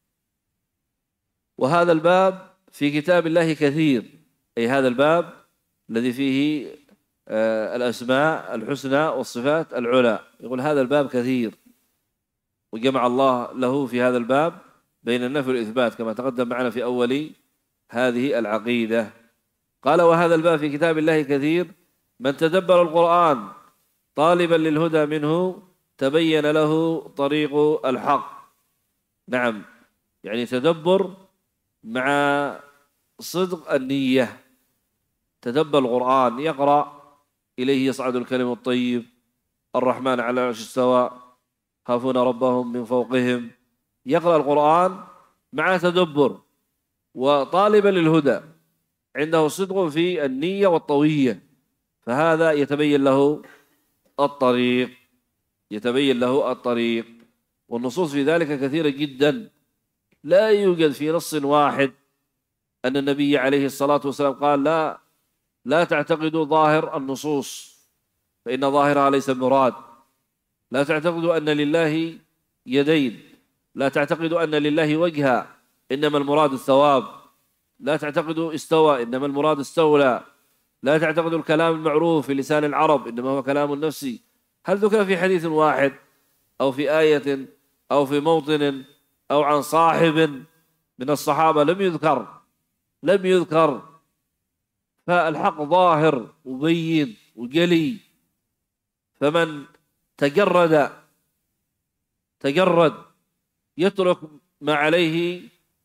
وهذا الباب في كتاب الله كثير، أي هذا الباب الذي فيه آه الأسماء الحسنى والصفات العلى، يقول هذا الباب كثير، وجمع الله له في هذا الباب بين النفي والإثبات كما تقدم معنا في أول هذه العقيدة. قال: وهذا الباب في كتاب الله كثير، من تدبر القرآن طالبا للهدى منه تبين له طريق الحق. نعم، يعني تدبر مع صدق النية، تدبر القرآن، يقرأ إليه يصعد الكلم الطيب، الرحمن على العرش استوى، خافون ربهم من فوقهم، يقرأ القرآن مع تدبر وطالبا للهدى، عنده صدق في النية والطوية، فهذا يتبين له الطريق، يتبين له الطريق. والنصوص في ذلك كثيرة جدا، لا يوجد في نص واحد أن النبي عليه الصلاة والسلام قال لا لا تعتقدوا ظاهر النصوص فإن ظاهرها ليس المراد، لا تعتقدوا أن لله يدين، لا تعتقدوا أن لله وجها إنما المراد الثواب، لا تعتقدوا استوى إنما المراد استولى، لا تعتقدوا الكلام المعروف في لسان العرب إنما هو كلام النفسي. هل ذكر في حديث واحد أو في آية أو في موطن أو عن صاحب من الصحابة؟ لم يذكر، لم يذكر. فالحق ظاهر وبين وجلي، فمن تجرد تجرد يترك ما عليه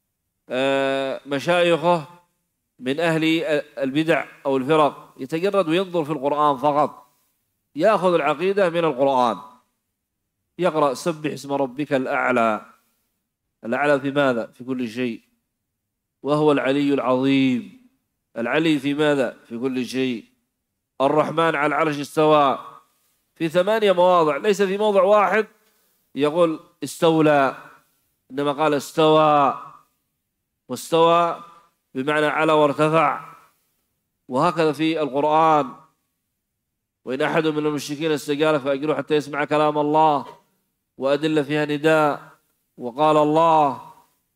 مشايخه من أهل البدع أو الفرق، يتجرد وينظر في القرآن فقط، يأخذ العقيدة من القرآن، يقرأ سبح اسم ربك الأعلى. الأعلى في ماذا؟ في كل شيء، وهو العلي العظيم. العلي في ماذا؟ في كل شيء. الرحمن على العرش استوى، في ثمانية مواضع، ليس في موضع واحد يقول استولى، إنما قال استوى، واستوى بمعنى على وارتفع. وهكذا في القرآن: وإن أحد من المشركين استجار فأجروه حتى يسمع كلام الله، وأدلة فيها نداء، وقال الله.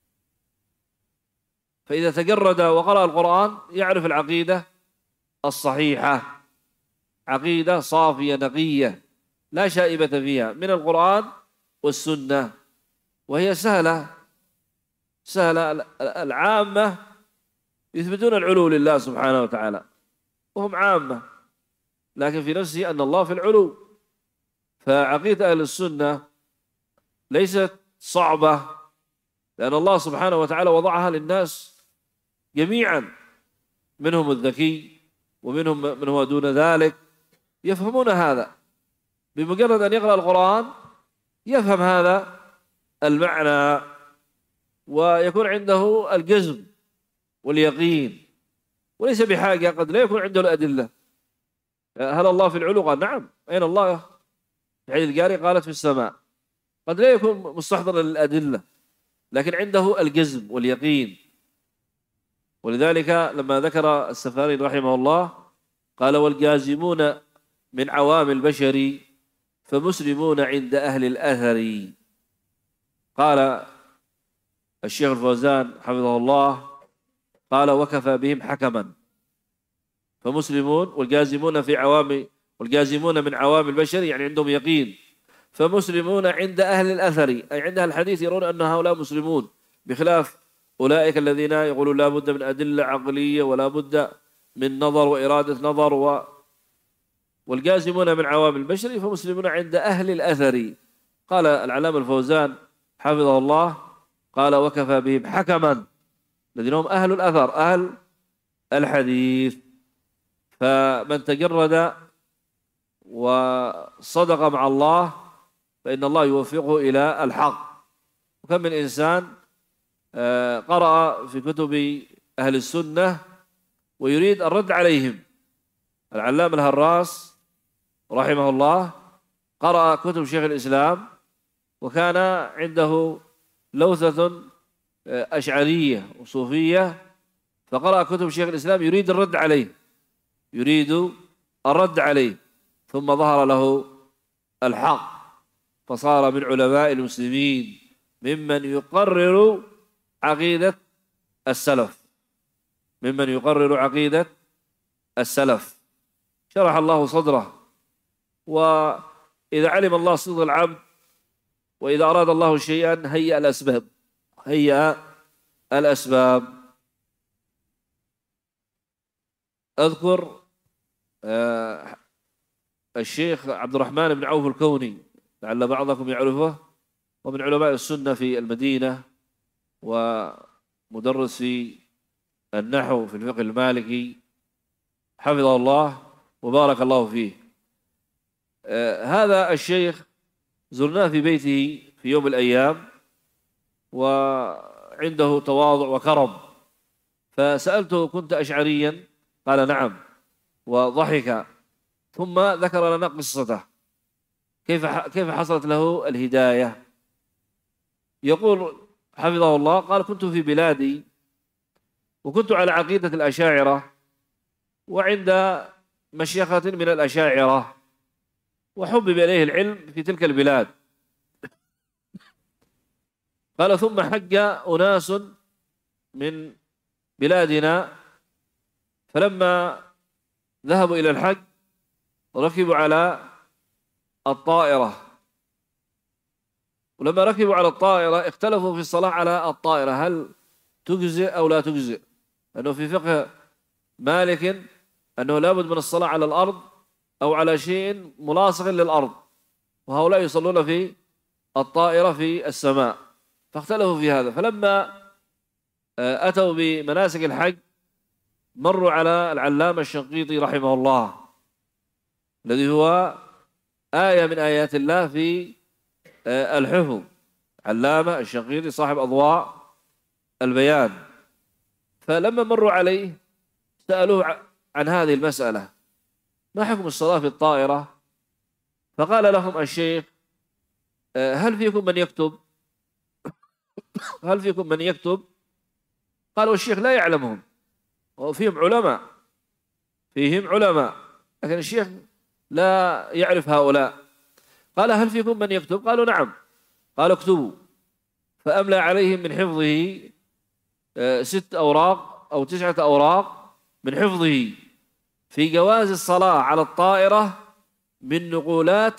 فإذا تجرد وقرأ القرآن يعرف العقيدة الصحيحة، عقيدة صافية نقية لا شائبة فيها من القرآن والسنة، وهي سهلة سهلة. العامة يثبتون العلو لله سبحانه وتعالى وهم عامة، لكن في نفسه أن الله في العلو. فعقيدة أهل السنة ليست صعبة، لأن الله سبحانه وتعالى وضعها للناس جميعا، منهم الذكي ومنهم من هو دون ذلك، يفهمون هذا. بمجرد أن يقرأ القرآن يفهم هذا المعنى ويكون عنده الجزم واليقين، وليس بحاجة، قد لا يكون عنده الأدلة. هل الله في العلو؟ قال نعم. أين الله؟ في حديث الجارية قالت في السماء. قد لا يكون مستحضرا للأدلة، لكن عنده الجزم واليقين. ولذلك لما ذكر السفاري رحمه الله قال: والجازمون من عوام البشر فمسلمون عند أهل الأثر. قال الشيخ الفوزان حفظه الله قال: وكفى بهم حكما. فمسلمون والجازمون في عوام والجازمون من عوام البشر يعني عندهم يقين، فمسلمون عند أهل الأثر أي عند أهل الحديث يرون أن هؤلاء مسلمون، بخلاف أولئك الذين يقولون لا بد من أدلة عقلية ولا بد من نظر وإرادة نظر و... والجازمون من عوام البشر فمسلمون عند أهل الأثر. قال العلامة الفوزان حفظه الله قال: وكفى بهم حكما، الذين هم أهل الأثر أهل الحديث. فمن تجرد وصدق مع الله فإن الله يوفقه إلى الحق. وكم من إنسان قرأ في كتب أهل السنة ويريد الرد عليهم. العلامة الهراس رحمه الله قرأ كتب شيخ الإسلام وكان عنده لوثة أشعرية وصوفية، فقرأ كتب شيخ الإسلام يريد الرد عليه يريد الرد عليه ثم ظهر له الحق، فصار من علماء المسلمين ممن يقرر عقيدة السلف ممن يقرر عقيدة السلف شرح الله صدره. وإذا علم الله صدق العبد وإذا أراد الله شيئا هيأ الأسباب هيأ الأسباب. أذكر آه الشيخ عبد الرحمن بن عوف الكوني، لعل بعضكم يعرفه، ومن علماء السنة في المدينة ومدرس في النحو في الفقه المالكي حفظه الله وبارك الله فيه. آه هذا الشيخ زرناه في بيته في يوم من الأيام وعنده تواضع وكرم، فسألته: كنت أشعريا؟ قال: نعم. وضحك ثم ذكر لنا قصته كيف كيف حصلت له الهداية. يقول حفظه الله قال: كنت في بلادي وكنت على عقيدة الأشاعرة وعند مشيخة من الأشاعرة، وحبب إليه العلم في تلك البلاد. قال: ثم حج أناس من بلادنا، فلما ذهبوا إلى الحج ركبوا على الطائرة، ولما ركبوا على الطائرة اختلفوا في الصلاة على الطائرة هل تجزئ أو لا تجزئ، لأنه في فقه مالك أنه لابد من الصلاة على الأرض أو على شيء ملاصق للأرض، وهؤلاء يصلون في الطائرة في السماء، فاختلفوا في هذا. فلما أتوا بمناسك الحج مروا على العلامة الشنقيطي رحمه الله الذي هو آية من آيات الله في الحفظ. علامة الشنقيطي صاحب أضواء البيان. فلما مروا عليه سألوه عن هذه المسألة: ما حكم الصلاة في الطائرة؟ فقال لهم الشيخ: هل فيكم من يكتب؟ هل فيكم من يكتب؟ قالوا: الشيخ لا يعلمهم، وفيهم علماء فيهم علماء لكن الشيخ لا يعرف هؤلاء. قال: هل فيكم من يكتب؟ قالوا: نعم. قالوا: اكتبوا. فأملى عليهم من حفظه ست أوراق أو تسعة أوراق من حفظه في جواز الصلاة على الطائرة من نقولات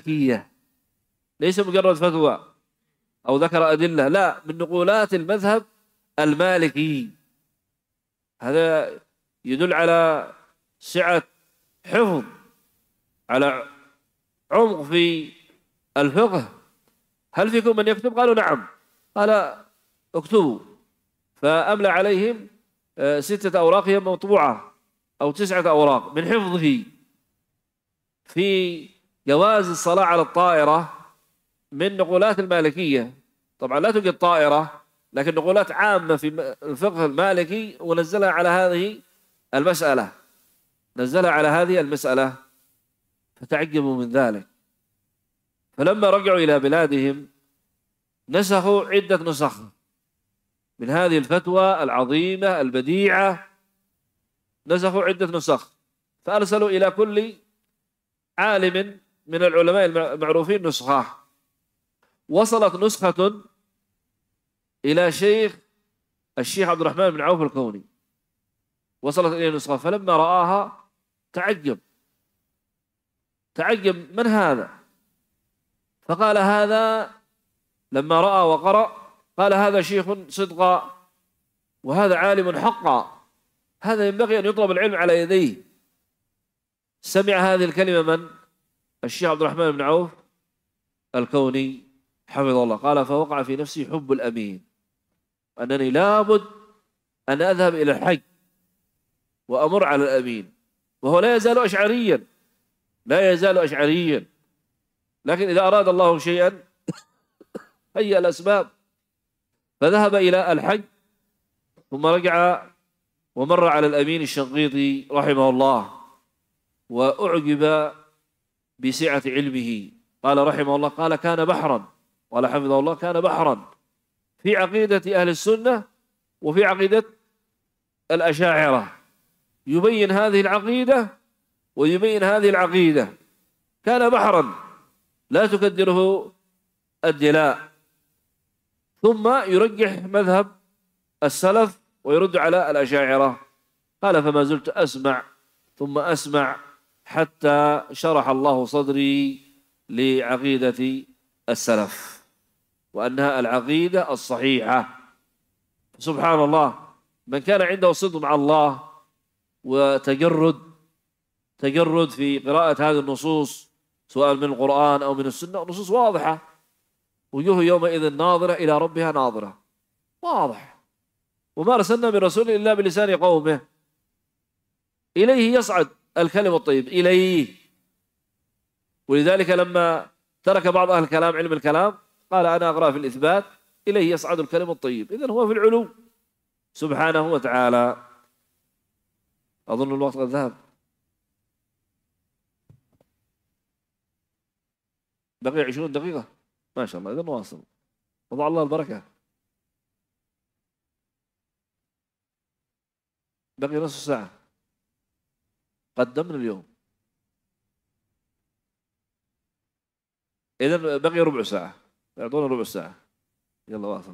المالكية، ليس مجرد فتوى أو ذكر أدلة، لا، من نقولات المذهب المالكي. هذا يدل على سعة حفظ، على عمق في الفقه. هل فيكم من يكتب؟ قالوا نعم. قال اكتبوا، فأملى عليهم ستة أوراق هي مطبوعة أو تسعة أوراق من حفظه في جواز الصلاة على الطائرة من نقولات المالكية. طبعا لا توجد طائرة، لكن نقولات عامة في الفقه المالكي، ونزلها على هذه المسألة، نزلها على هذه المسألة، فتعجبوا من ذلك. فلما رجعوا إلى بلادهم نسخوا عدة نسخ من هذه الفتوى العظيمة البديعة، نسخوا عدة نسخ، فأرسلوا إلى كل عالم من العلماء المعروفين نسخة. وصلت نسخة إلى شيخ الشيخ عبد الرحمن بن عوف الكوني، وصلت إليه نسخة، فلما رآها تعجب تعجب من هذا؟ فقال هذا، لما رأى وقرأ قال هذا شيخ صدقا، وهذا عالم حقا، هذا ينبغي أن يطلب العلم على يديه. سمع هذه الكلمة من؟ الشيخ عبد الرحمن بن عوف الكوني حفظه الله. قال فوقع في نفسي حب الأمين، أنني لابد أن أذهب إلى الحج وأمر على الأمين، وهو لا يزال أشعريا، لا يزال أشعريا، لكن إذا أراد الله شيئا هيأ الأسباب. فذهب إلى الحج ثم رجع ومر على الأمين الشنقيطي رحمه الله، وأعجب بسعة علمه. قال رحمه الله، قال كان بحرا، قال حفظه الله كان بحرا في عقيدة أهل السنة وفي عقيدة الأشاعرة، يبين هذه العقيدة ويبين هذه العقيدة. كان بحرا لا تكدره الدلاء، ثم يرجح مذهب السلف ويرد على الأشاعرة. قال فما زلت أسمع ثم أسمع حتى شرح الله صدري لعقيدة السلف، وأنها العقيدة الصحيحة. سبحان الله، من كان عنده صدق مع الله وتجرد تجرد في قراءة هذه النصوص سواء من القرآن أو من السنة، نصوص واضحة، وجوه يومئذ ناظرة إلى ربها ناظرة، واضح. وما أرسلنا من رسول إلا بلسان قومه، إليه يصعد الكلم الطيب، إليه. ولذلك لما ترك بعض أهل الكلام علم الكلام قال أنا أقرأ في الإثبات إليه يصعد الكلم الطيب، إذن هو في العلو سبحانه وتعالى. أظن الوقت قد ذهب، بقي عشرون دقيقة ما شاء الله، إذن نواصل، وضع الله البركة. بقي نصف ساعة قدمنا اليوم، إذن بقي ربع ساعة، اعطونا ربع ساعة، يلا واصل.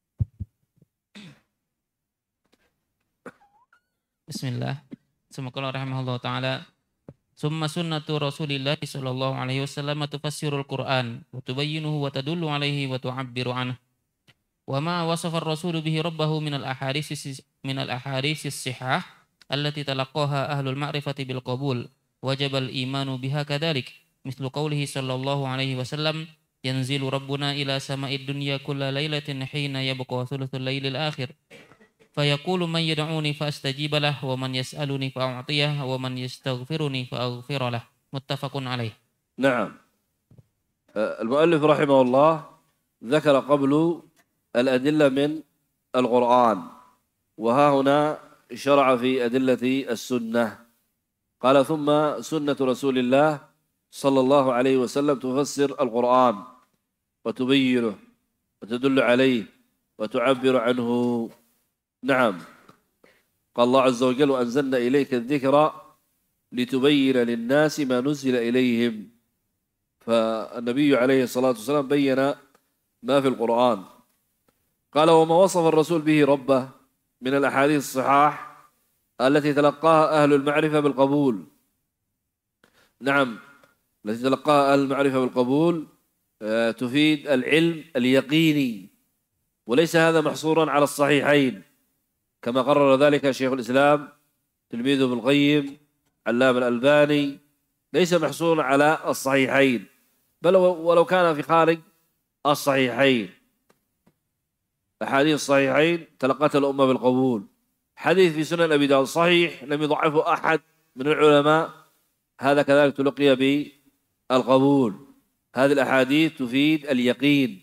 Bismillah. ثم قال رحمه الله تعالى ثم سنة رسول الله صلى الله عليه وسلم تفسر القرآن وتبينه وتدل عليه وتعبر عنه وما وصف الرسول به ربه من الأحاديث من الأحاديث الصحاح التي تلقاها أهل المعرفة بالقبول وجب الإيمان بها كذلك مثل قوله صلى الله عليه وسلم ينزل ربنا إلى سماء الدنيا كل ليلة حين يبقى ثلث الليل الآخر فيقول من يدعوني فأستجيب له ومن يسألني فأعطيه ومن يستغفرني فأغفر له متفق عليه. نعم. المؤلف رحمه الله ذكر قبل الأدلة من القرآن، وها هنا شرع في أدلة السنة. قال ثم سنة رسول الله صلى الله عليه وسلم تفسر القرآن وتبينه وتدل عليه وتعبر عنه. نعم، قال الله عز وجل وأنزلنا إليك الذكر لتبين للناس ما نزل إليهم. فالنبي عليه الصلاة والسلام بين ما في القرآن. قال وما وصف الرسول به ربه من الأحاديث الصحاح التي تلقاها أهل المعرفة بالقبول. نعم، التي تلقاها أهل المعرفة بالقبول تفيد العلم اليقيني وليس هذا محصورا على الصحيحين كما قرر ذلك شيخ الإسلام تلميذه ابن القيم علام الألباني، ليس محصورا على الصحيحين، بل ولو كان في خارج الصحيحين. أحاديث الصحيحين تلقتها الأمة بالقبول. حديث في سنن أبي داود صحيح لم يضعفه أحد من العلماء، هذا كذلك تلقي بالقبول. هذه الأحاديث تفيد اليقين،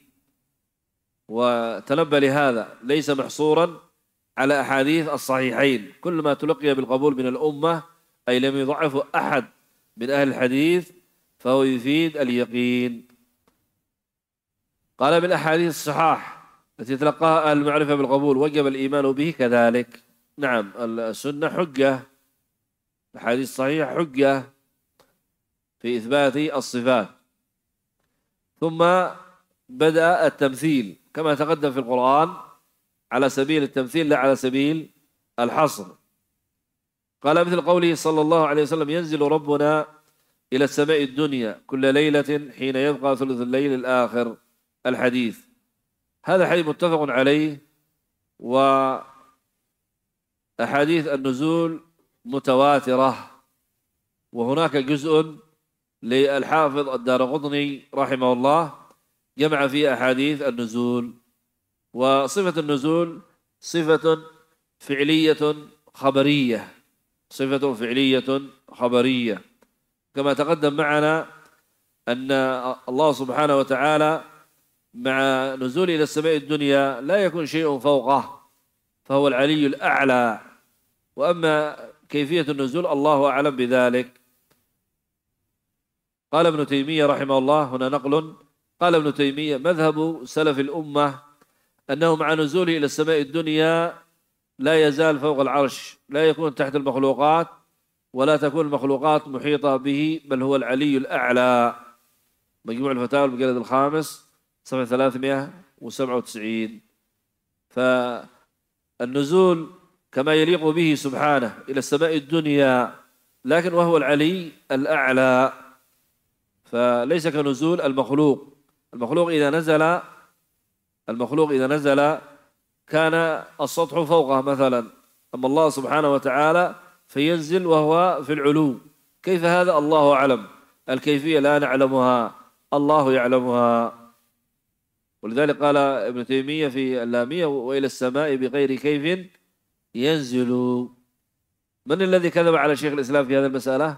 وتنبه لهذا، ليس محصورا على أحاديث الصحيحين، كل ما تلقي بالقبول من الأمة أي لم يضعفه أحد من أهل الحديث فهو يفيد اليقين. قال بالأحاديث الصحاح التي تلقاها أهل المعرفة بالقبول وجب الإيمان به كذلك. نعم، السنة حجة، الحديث الصحيح حجة في إثبات الصفات. ثم بدأ التمثيل كما تقدم في القرآن على سبيل التمثيل لا على سبيل الحصر. قال مثل قوله صلى الله عليه وسلم: ينزل ربنا إلى السماء الدنيا كل ليلة حين يبقى ثلث الليل الآخر. الحديث هذا حديث متفق عليه، وأحاديث النزول متواترة، وهناك جزء للحافظ الدارقطني رحمه الله جمع فيه أحاديث النزول. وصفة النزول صفة فعلية خبرية، صفة فعلية خبرية، كما تقدم معنا أن الله سبحانه وتعالى مع نزول إلى السماء الدنيا لا يكون شيء فوقه، فهو العلي الأعلى، وأما كيفية النزول الله أعلم بذلك. قال ابن تيمية رحمه الله، هنا نقل، قال ابن تيمية: مذهب سلف الأمة أنه مع نزوله إلى السماء الدنيا لا يزال فوق العرش، لا يكون تحت المخلوقات، ولا تكون المخلوقات محيطة به، بل هو العلي الأعلى. مجموع الفتاوى المجلد الخامس صفحة ثلاثمائة وسبعة وتسعين. فالنزول كما يليق به سبحانه إلى السماء الدنيا، لكن وهو العلي الأعلى، فليس كنزول المخلوق. المخلوق إذا نزل المخلوق إذا نزل كان السطح فوقه مثلا، أما الله سبحانه وتعالى فينزل وهو في العلو. كيف هذا؟ الله أعلم، الكيفية لا نعلمها، الله يعلمها. ولذلك قال ابن تيمية في اللامية: وإلى السماء بغير كيف ينزل. من الذي كذب على شيخ الإسلام في هذه المسألة؟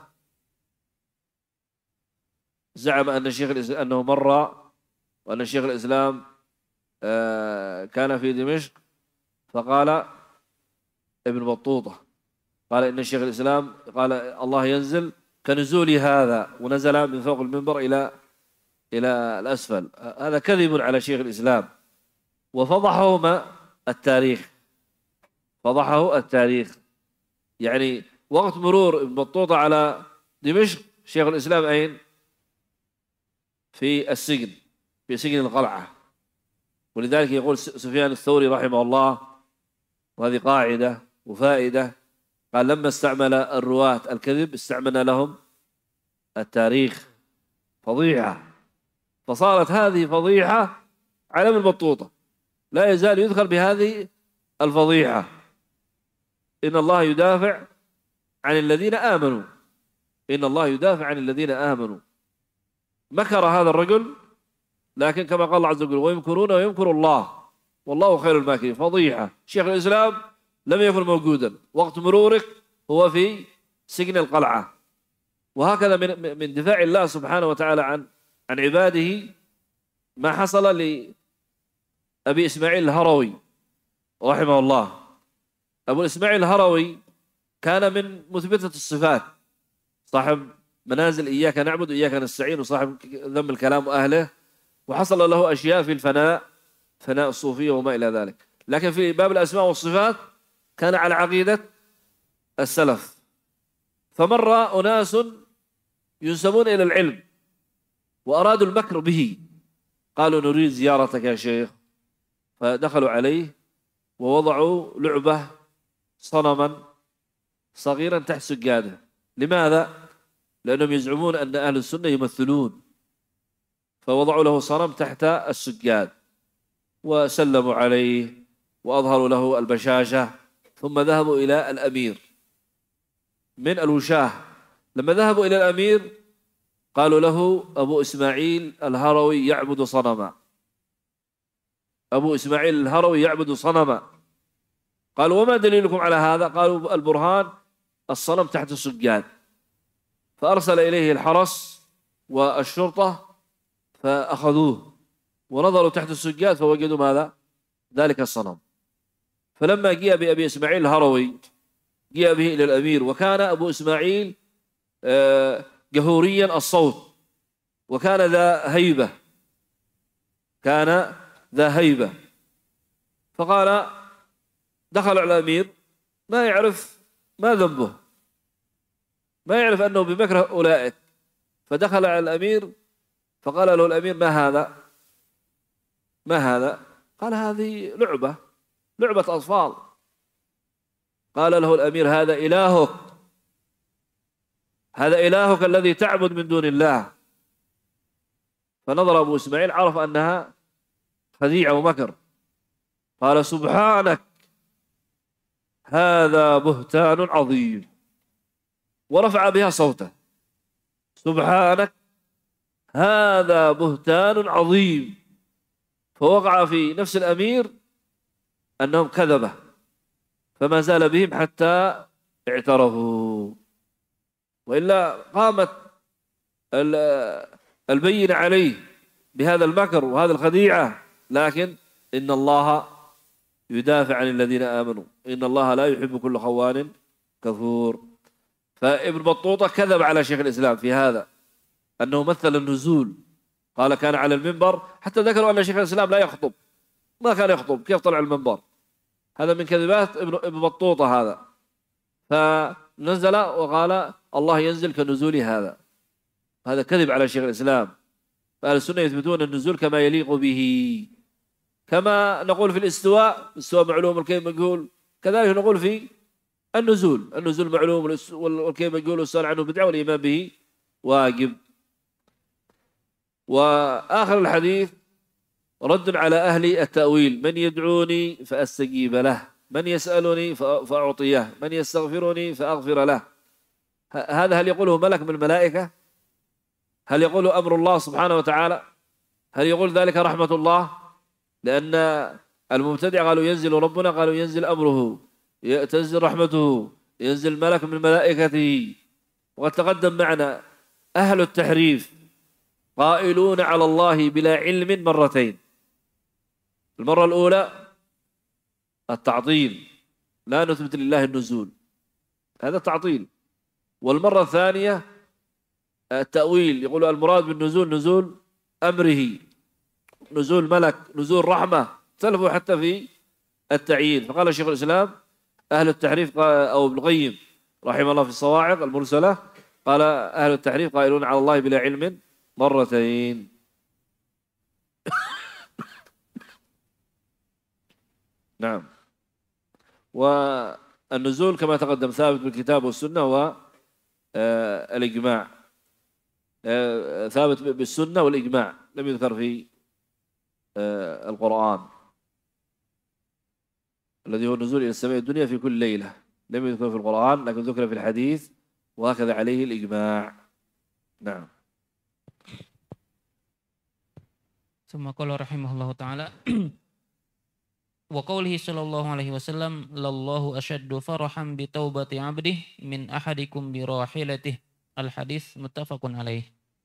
زعم أن شيخ الإسلام أنه مر وأن شيخ الإسلام كان في دمشق، فقال ابن بطوطة قال إن شيخ الإسلام قال الله ينزل كنزول هذا، ونزل من فوق المنبر إلى إلى الأسفل. هذا كذب على شيخ الإسلام، وفضحه التاريخ، فضحه التاريخ. يعني وقت مرور ابن بطوطة على دمشق، شيخ الإسلام أين؟ في السجن، في سجن القلعة. ولذلك يقول سفيان الثوري رحمه الله، وهذه قاعدة وفائدة، قال: لما استعمل الرواة الكذب استعملنا لهم التاريخ. فضيحة، فصارت هذه فضيحة على ابن بطوطة، لا يزال يذكر بهذه الفضيحة. إن الله يدافع عن الذين آمنوا، إن الله يدافع عن الذين آمنوا. مكر هذا الرجل، لكن كما قال الله عز وجل: ويمكرون ويمكر الله والله خير الماكرين. فضيحة. شيخ الإسلام لم يكن موجودا وقت مرورك، هو في سجن القلعة. وهكذا من من دفاع الله سبحانه وتعالى عن عن عباده ما حصل لأبي إسماعيل الهروي رحمه الله. أبو إسماعيل الهروي كان من مثبتة الصفات، صاحب منازل إياك نعبد وإياك نستعين، وصاحب ذم الكلام وأهله، وحصل له أشياء في الفناء، فناء الصوفية وما إلى ذلك. لكن في باب الأسماء والصفات كان على عقيدة السلف. فمر أناس ينسبون إلى العلم وأرادوا المكر به، قالوا: نريد زيارتك يا شيخ. فدخلوا عليه ووضعوا لعبة صنما صغيرا تحت سجاده. لماذا؟ لأنهم يزعمون أن أهل السنة يمثلون، فوضعوا له صنم تحت السجاد. وسلموا عليه وأظهروا له البشاشة، ثم ذهبوا إلى الأمير من الوشاة. لما ذهبوا إلى الأمير قالوا له أبو إسماعيل الهروي يعبد صنما، أبو إسماعيل الهروي يعبد صنما. قالوا وما دليلكم على هذا؟ قالوا البرهان الصنم تحت السجاد. فأرسل إليه الحرس والشرطة فأخذوه ونظروا تحت السجاد فوجدوا ماذا؟ ذلك الصنم. فلما جاء بأبي إسماعيل الهروي جاء به إلى الأمير، وكان أبو إسماعيل جهوريا الصوت وكان ذا هيبة، كان ذا هيبة. فقال دخل على الأمير ما يعرف ما ذنبه، ما يعرف أنه بمكره أولئك. فدخل على الأمير فقال له الأمير ما هذا؟ ما هذا؟ قال هذه لعبة، لعبة أطفال. قال له الأمير هذا إلهك، هذا إلهك الذي تعبد من دون الله. فنظر أبو إسماعيل عرف أنها خديعة ومكر، قال سبحانك هذا بهتان عظيم، ورفع بها صوته، سبحانك هذا بهتان عظيم. فوقع في نفس الأمير أنهم كذبة، فما زال بهم حتى اعترفوا، وإلا قامت البينة عليه بهذا المكر وهذا الخديعة. لكن إن الله يدافع عن الذين آمنوا، إن الله لا يحب كل خوان كفور. فابن بطوطة كذب على شيخ الإسلام في هذا، أنه مثل النزول، قال كان على المنبر، حتى ذكروا أن شيخ الإسلام لا يخطب، ما كان يخطب، كيف طلع المنبر؟ هذا من كذبات ابن بطوطة هذا. فنزل وقال الله ينزل كنزول هذا، هذا كذب على شيخ الإسلام. فأهل السنة يثبتون النزول كما يليق به، كما نقول في الاستواء، الاستواء معلوم والكيف مجهول، كذلك نقول في النزول، النزول معلوم والكيف مجهول، والسؤال عنه بدعة والإيمان به واجب. وآخر الحديث رد على أهل التأويل: من يدعوني فأستجيب له، من يسألني فأعطيه، من يستغفرني فأغفر له. هذا هل يقوله ملك من الملائكة؟ هل يقوله أمر الله سبحانه وتعالى؟ هل يقول ذلك رحمة الله؟ لأن المبتدع قالوا ينزل ربنا، قالوا ينزل أمره، تنزل رحمته، ينزل ملك من ملائكته. وقد تقدم معنا أهل التحريف قائلون على الله بلا علم مرتين. المرة الأولى التعطيل، لا نثبت لله النزول، هذا تعطيل. والمرة الثانية التأويل، يقول المراد بالنزول نزول أمره، نزول ملك، نزول رحمة، اختلفوا حتى في التعيين. فقال شيخ الإسلام أهل التحريف أو ابن القيم رحمه الله في الصواعق المرسلة، قال أهل التحريف قائلون على الله بلا علم مرتين. نعم. والنزول كما تقدم ثابت بالكتاب والسنة والإجماع، ثابت بالسنة والإجماع، لم يذكر في القرآن الذي هو النزول إلى السماء الدنيا في كل ليلة، لم يذكر في القرآن لكن ذكر في الحديث، وهكذا عليه الإجماع. نعم. ثم قال رحمه الله تعالى وقوله صلى الله عليه وسلم لله أشد فرحا بتوبة عبده من أحدكم براحلته، الحديث متفق عليه.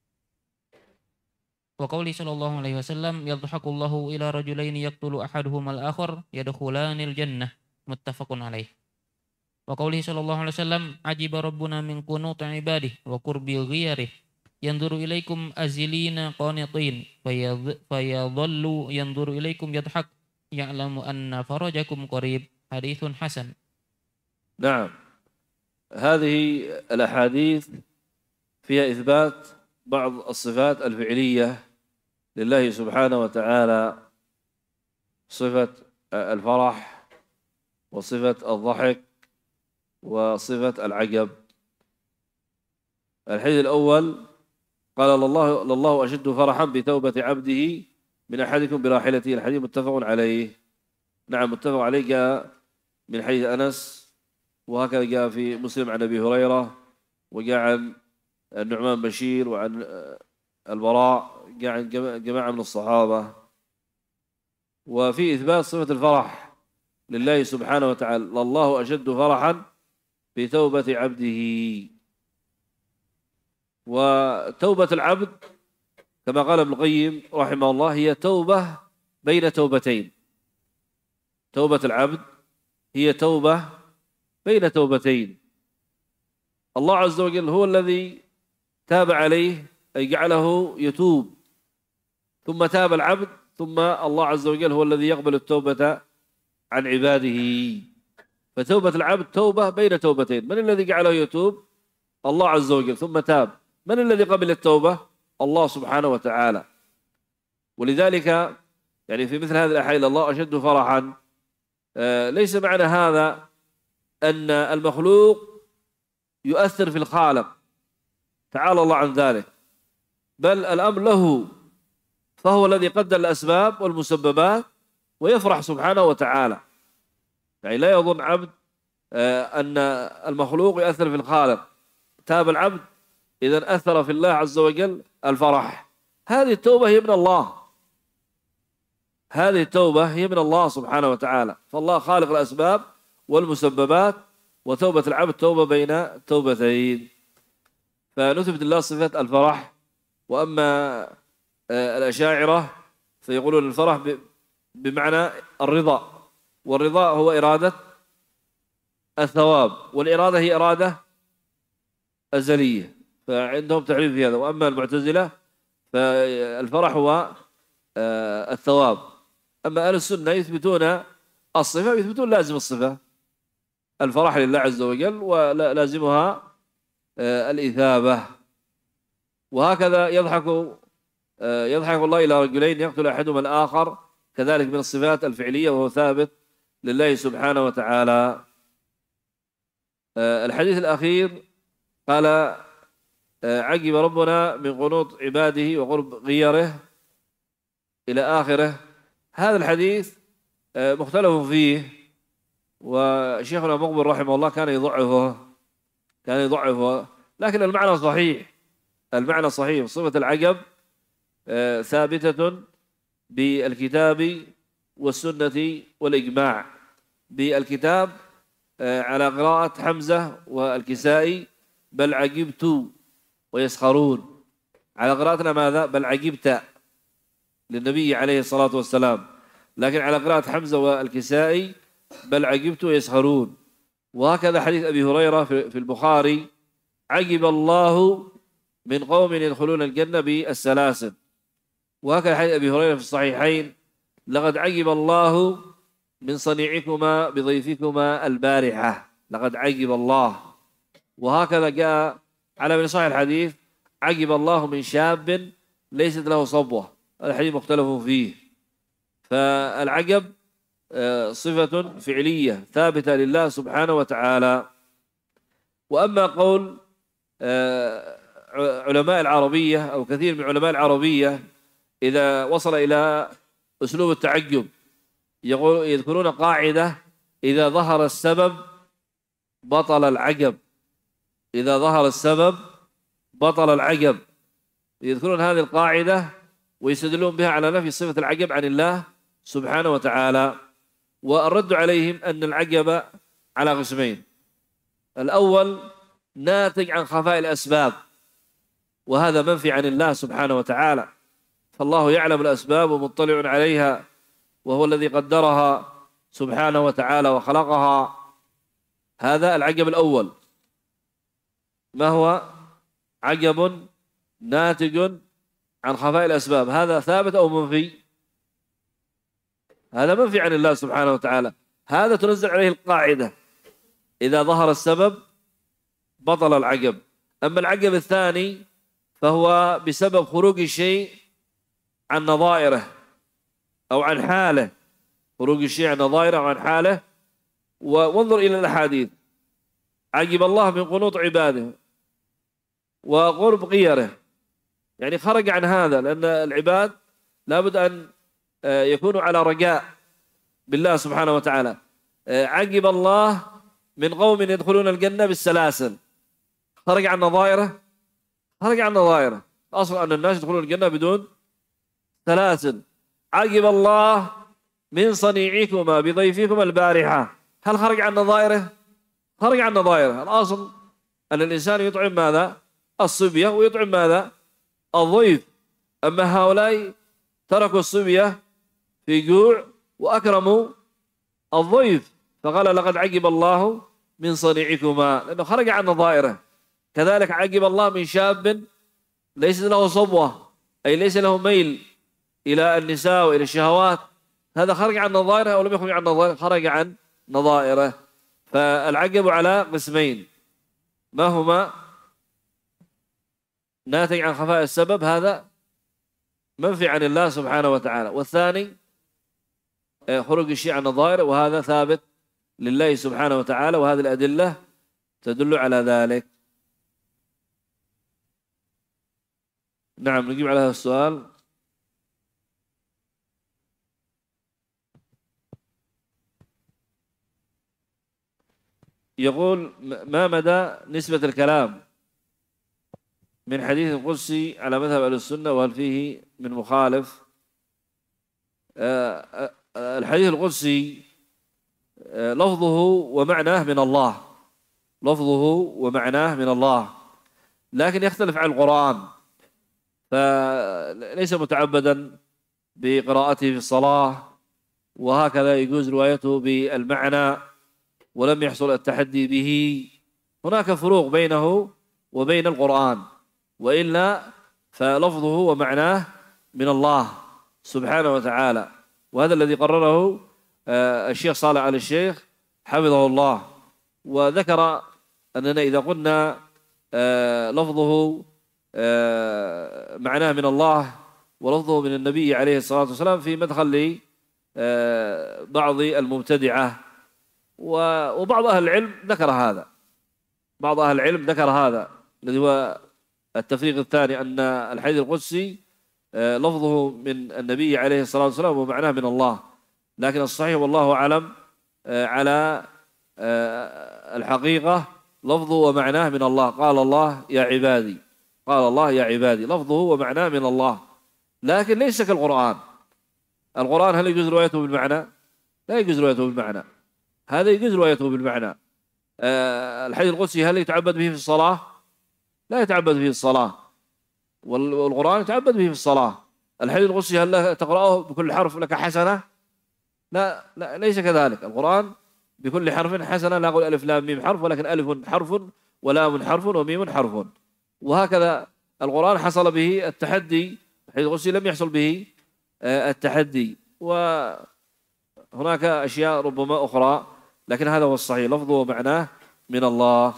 وقوله صلى الله عليه وسلم يضحك الله إلى رجلين يقتل أحدهما الآخر يدخلان الجنة، متفق عليه. وقوله صلى الله عليه وسلم عجب ربنا من قنوط عباده وقرب غيره ينظر إليكم أزلين قانطين فيظل ينظر إليكم يضحك يعلم أن فرجكم قريب، حديث حسن. نعم. هذه الأحاديث فيها إثبات بعض الصفات الفعلية لله سبحانه وتعالى، صفة الفرح وصفة الضحك وصفة العجب. الحديث الأول قال الله لله أشد فرحا بتوبة عبده من أحدكم براحلته. الحديث متفق عليه. نعم متفق عليه، جاء من حديث أنس، وهكذا جاء في مسلم عن أبي هريرة، وجاء عن النعمان بشير، وعن البراء، جاء عن جماعة من الصحابة. وفي إثبات صفة الفرح لله سبحانه وتعالى. الله أشد فرحا بتوبة عبده. وتوبة العبد كما قال ابن القيم رحمه الله هي توبة بين توبتين. توبة العبد هي توبة بين توبتين. الله عز وجل هو الذي تاب عليه، أي جعله يتوب، ثم تاب العبد، ثم الله عز وجل هو الذي يقبل التوبة عن عباده. فتوبة العبد توبة بين توبتين. من الذي جعله يتوب؟ الله عز وجل، ثم تاب. من الذي قبل التوبة؟ الله سبحانه وتعالى. ولذلك يعني في مثل هذه الأحيان الله أشد فرحا، آه ليس معنى هذا أن المخلوق يؤثر في الخالق، تعالى الله عن ذلك، بل الأمر له، فهو الذي قدر الأسباب والمسببات ويفرح سبحانه وتعالى. يعني لا يظن عبد آه أن المخلوق يؤثر في الخالق. تاب العبد إذن أثر في الله عز وجل الفرح. هذه التوبة هي من الله، هذه التوبة هي من الله سبحانه وتعالى. فالله خالق الأسباب والمسببات، وتوبة العبد توبة بين توبتين. فنثبت الله صفة الفرح. وأما الأشاعرة فيقولون الفرح بمعنى الرضا، والرضا هو إرادة الثواب، والإرادة هي إرادة أزلية، فعندهم تعريف في هذا. وأما المعتزلة فالفرح هو الثواب. أما أهل السنة يثبتون الصفة، يثبتون لازم الصفة، الفرح لله عز وجل، ولازمها الإثابة. وهكذا يضحك يضحك الله إلى رجلين يقتل أحدهما الآخر، كذلك من الصفات الفعلية، وهو ثابت لله سبحانه وتعالى. الحديث الأخير قال عجب ربنا من قنوط عباده وقرب غيره إلى آخره. هذا الحديث مختلف فيه، وشيخنا مقبل رحمه الله كان يضعفه كان يضعفه لكن المعنى صحيح. المعنى صحيح. صفة العجب ثابتة بالكتاب والسنة والإجماع. بالكتاب على قراءة حمزة والكسائي بل عجبت ويسخرون، على قراءتنا ماذا؟ بل عجبت للنبي عليه الصلاة والسلام، لكن على قراءة حمزة والكسائي بل عجبت ويسخرون. وهكذا حديث أبي هريرة في البخاري عجب الله من قوم يدخلون الجنة بالسلاسل. وهكذا حديث أبي هريرة في الصحيحين لقد عجب الله من صنيعكما بضيفكما البارحة، لقد عجب الله. وهكذا جاء على من صحيح الحديث عجب الله من شاب ليست له صبوة. هذا الحديث مختلف فيه. فالعجب صفة فعلية ثابتة لله سبحانه وتعالى. وأما قول علماء العربية أو كثير من علماء العربية إذا وصل إلى أسلوب التعجب يقول يذكرون قاعدة: إذا ظهر السبب بطل العجب، إذا ظهر السبب بطل العجب. يذكرون هذه القاعدة ويستدلون بها على نفي صفة العجب عن الله سبحانه وتعالى. والرد عليهم أن العجب على قسمين: الأول ناتج عن خفاء الأسباب، وهذا منفي عن الله سبحانه وتعالى، فالله يعلم الأسباب ومطلع عليها، وهو الذي قدرها سبحانه وتعالى وخلقها. هذا العجب الأول. ما هو؟ عجب ناتج عن خفاء الأسباب. هذا ثابت أو منفي؟ هذا منفي عن الله سبحانه وتعالى. هذا تنزل عليه القاعدة: إذا ظهر السبب بطل العجب. أما العجب الثاني فهو بسبب خروج الشيء عن نظائره أو عن حاله، خروج الشيء عن نظائره أو عن حاله. وانظر إلى الأحاديث: عجب الله من قنوط عباده وقرب غيره، يعني خرج عن هذا، لأن العباد لابد أن يكون على رجاء بالله سبحانه وتعالى. عجب الله من قوم يدخلون الجنة بالسلاسل، خرج عن نظائره، خرج عن نظائره. أصلا أن الناس يدخلون الجنة بدون سلاسل. عجب الله من صنيعكما بضيفكما البارحة، هل خرج عن نظائره؟ خرج عن نظائره. الأصل أن الإنسان يطعم ماذا؟ الصبية، ويطعم ماذا؟ الضيف. أما هؤلاء تركوا الصبية في جوع وأكرموا الضيف، فقال لقد عجب الله من صنيعكما، لأنه خرج عن نظائره. كذلك عجب الله من شاب ليس له صبوة، أي ليس له ميل إلى النساء وإلى الشهوات، هذا خرج عن نظائره أو لم يخرج عن نظائره؟ خرج عن نظائره. فالعجب على قسمين، ما هما؟ ناتج عن خفاء السبب، هذا منفي عن الله سبحانه وتعالى، والثاني خروج الشيء عن نظائره، وهذا ثابت لله سبحانه وتعالى، وهذه الأدلة تدل على ذلك. نعم، نجيب على هذا السؤال. يقول ما مدى نسبة الكلام من حديث القدسي على مذهب أهل السنة، وهل فيه من مخالف؟ الحديث القدسي لفظه ومعناه من الله، لفظه ومعناه من الله، لكن يختلف عن القرآن، فليس متعبدا بقراءته في الصلاة، وهكذا يجوز روايته بالمعنى ولم يحصل التحدي به. هناك فروق بينه وبين القرآن، وإلا فلفظه ومعناه من الله سبحانه وتعالى، وهذا الذي قرره الشيخ صالح آل الشيخ حفظه الله. وذكر أننا إذا قلنا لفظه معناه من الله ولفظه من النبي عليه الصلاة والسلام في مدخل لبعض المبتدعة، وبعض أهل العلم ذكر هذا، بعض أهل العلم ذكر هذا الذي هو التفريق الثاني، أن الحديث القدسي لفظه من النبي عليه الصلاة والسلام ومعناه من الله، لكن الصحيح والله أعلم على الحقيقة لفظه ومعناه من الله. قال الله يا عبادي، قال الله يا عبادي، لفظه ومعناه من الله، لكن ليس كالقرآن. القرآن هل يجوز روايته بالمعنى؟ لا يجوز روايته بالمعنى، هذا يجوز روايته بالمعنى. الحديث القدسي هل يتعبد به في الصلاة؟ لا يتعبد به في الصلاة، والقرآن يتعبد به في الصلاة. الحديث القدسي هل تقرأه بكل حرف لك حسنة؟ لا, لا ليس كذلك. القرآن بكل حرف حسنة، لا أقول ألف لام ميم حرف، ولكن ألف حرف ولام حرف وميم حرف، وهكذا القرآن حصل به التحدي، الحديث القدسي لم يحصل به التحدي. وهناك أشياء ربما أخرى، لكن هذا هو الصحيح، لفظه ومعناه من الله.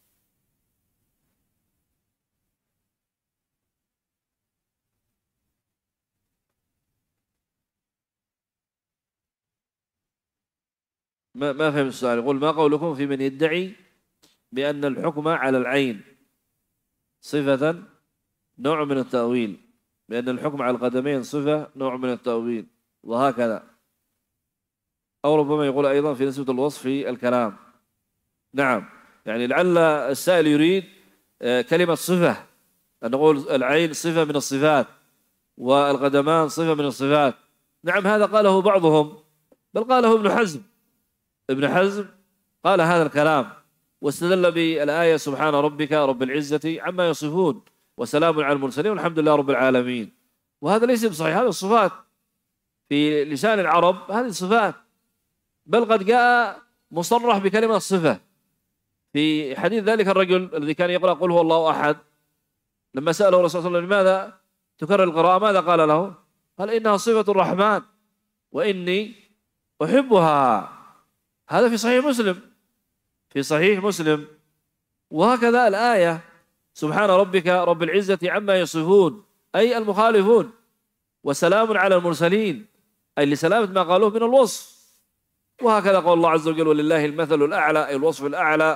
ما ما فهم السؤال. يقول ما قولكم في من يدعي بأن الحكم على العين صفة نوع من التأويل، بأن الحكم على القدمين صفة نوع من التأويل، وهكذا. أو ربما يقول أيضا في نسبة الوصف في الكلام. نعم، يعني لعل السائل يريد كلمة صفة، أن نقول العين صفة من الصفات والقدمان صفة من الصفات. نعم، هذا قاله بعضهم، بل قاله ابن حزم، ابن حزم قال هذا الكلام، واستدل بالآية سبحان ربك رب العزة عما يصفون وسلام على المرسلين والحمد لله رب العالمين. وهذا ليس بصحيح، هذه الصفات في لسان العرب، هذه الصفات، بل قد جاء مصرح بكلمة الصفة في حديث ذلك الرجل الذي كان يقرأ قل هو الله أحد، لما سأله الرسول صلى الله عليه وسلم لماذا تكرر القراءة، ماذا قال له؟ قال إنها صفة الرحمن وإني أحبها. هذا في صحيح مسلم، في صحيح مسلم. وهكذا الآية سبحان ربك رب العزة عما يصفون، أي المخالفون، وسلام على المرسلين، أي لسلامة ما قالوه من الوصف. وهكذا قال الله عز وجل ولله المثل الأعلى، أي الوصف الأعلى.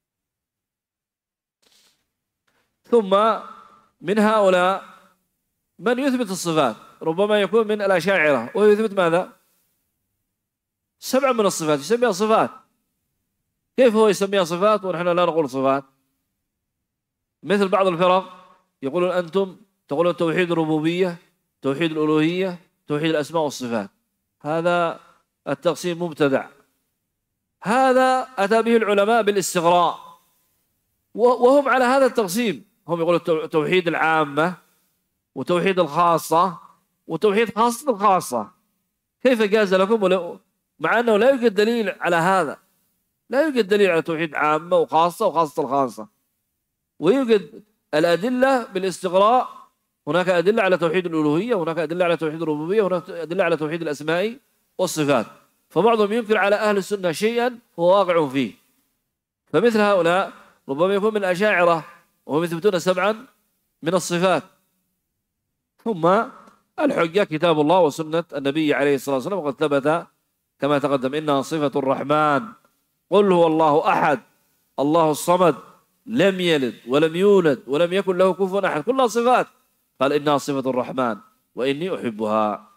ثم من هؤلاء من يثبت الصفات ربما يكون من الأشاعرة، ويثبت ماذا؟ سبع من الصفات يسميها صفات. كيف هو يسميها صفات ونحن لا نقول صفات؟ مثل بعض الفرق يقولون أنتم تقولون توحيد الربوبية، توحيد الألوهية، توحيد الأسماء والصفات. هذا التقسيم مبتدع، هذا أتى به العلماء بالاستغراء، وهم على هذا التقسيم. هم يقولون توحيد العامة وتوحيد الخاصة وتوحيد خاصة الخاصة. كيف جاز لكم ولو مع أنه لا يوجد دليل على هذا؟ لا يوجد دليل على توحيد عامة وخاصة وخاصة الخاصة، ويوجد الأدلة بالاستغراء. هناك أدلة على توحيد الألوهية، هناك أدلة على توحيد الربوبية، هناك أدلة على توحيد الأسماء والصفات. فبعضهم ينكر على أهل السنة شيئا هو واقع فيه. فمثل هؤلاء ربما يكون من الأشاعرة وهم يثبتون سبعا من الصفات. ثم الحجة كتاب الله وسنة النبي عليه الصلاة والسلام، وقد ثبت كما تقدم إنها صفة الرحمن. قل هو الله أحد الله الصمد لم يلد ولم يولد ولم يكن له كفوا أحد، كلها صفات. قال إنها صفة الرحمن وإني أحبها.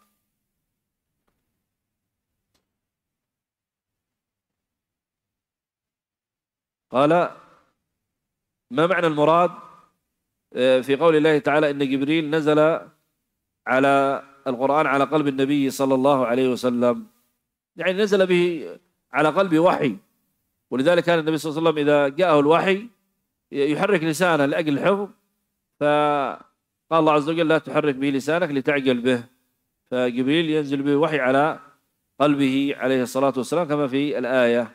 قال ما معنى المراد في قول الله تعالى إن جبريل نزل على القرآن على قلب النبي صلى الله عليه وسلم؟ يعني نزل به على قلب وحي، ولذلك كان النبي صلى الله عليه وسلم إذا جاءه الوحي يحرك لسانه لأجل الحفظ، فقال الله عز وجل لا تحرك به لسانك لتعجل به، فجبريل ينزل به وحي على قلبه عليه الصلاة والسلام كما في الآية.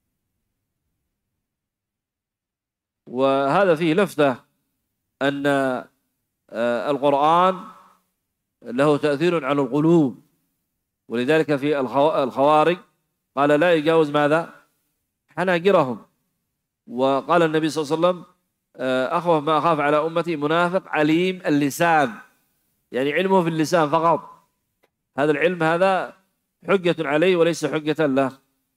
وهذا فيه لفتة أن القرآن له تأثير على القلوب، ولذلك في الخوارج قال لا يجاوز ماذا؟ حناجرهم. وقال النبي صلى الله عليه وسلم أخوف ما أخاف على أمتي منافق عليم اللسان، يعني علمه في اللسان فقط. هذا العلم هذا حجة عليه وليس حجة له.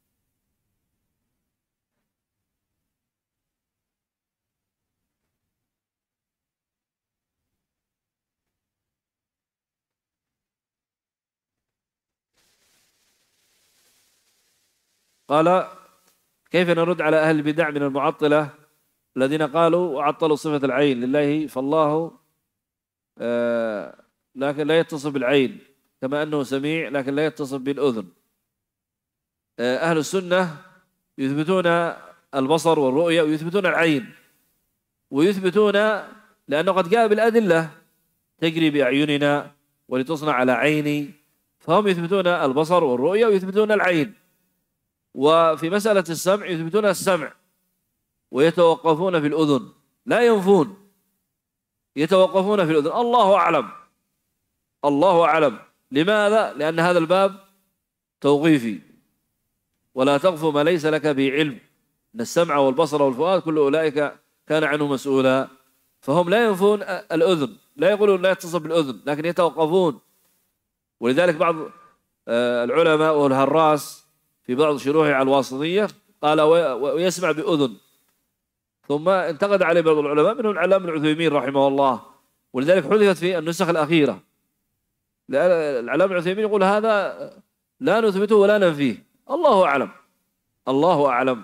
قال كيف نرد على أهل البدع من المعطلة الذين قالوا وعطلوا صفة العين لله، فالله آه لكن لا يتصف بالعين كما أنه سميع لكن لا يتصف بالأذن. آه أهل السنة يثبتون البصر والرؤية ويثبتون العين، ويثبتون لأنه قد جاء بالأدلة تجري بأعيننا ولتصنع على عيني، فهم يثبتون البصر والرؤية ويثبتون العين. وفي مسألة السمع يثبتون السمع ويتوقفون في الأذن، لا ينفون، يتوقفون في الأذن. الله أعلم، الله أعلم. لماذا؟ لأن هذا الباب توقيفي، ولا تقف ما ليس لك به علم. إن السمع والبصر والفؤاد كل أولئك كان عنه مسؤولا. فهم لا ينفون الأذن، لا يقولون لا يتصف بالأذن، لكن يتوقفون. ولذلك بعض العلماء والهراس في بعض شروحه على الواسطية قال ويسمع بأذن، ثم انتقد عليه بعض العلماء منهم العلامة العثيمين رحمه الله، ولذلك حذفت في النسخ الأخيرة. العلامة العثيمين يقول هذا لا نثبته ولا ننفيه، الله أعلم، الله أعلم.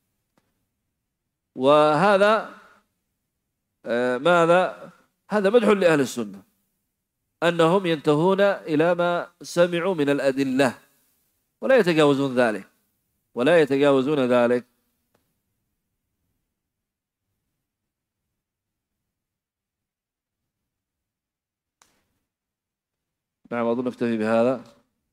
وهذا آه ماذا؟ هذا مدح لأهل السنة أنهم ينتهون إلى ما سمعوا من الأدلة ولا يتجاوزون ذلك، ولا يتجاوزون ذلك. نعم، أظن نكتفي بهذا.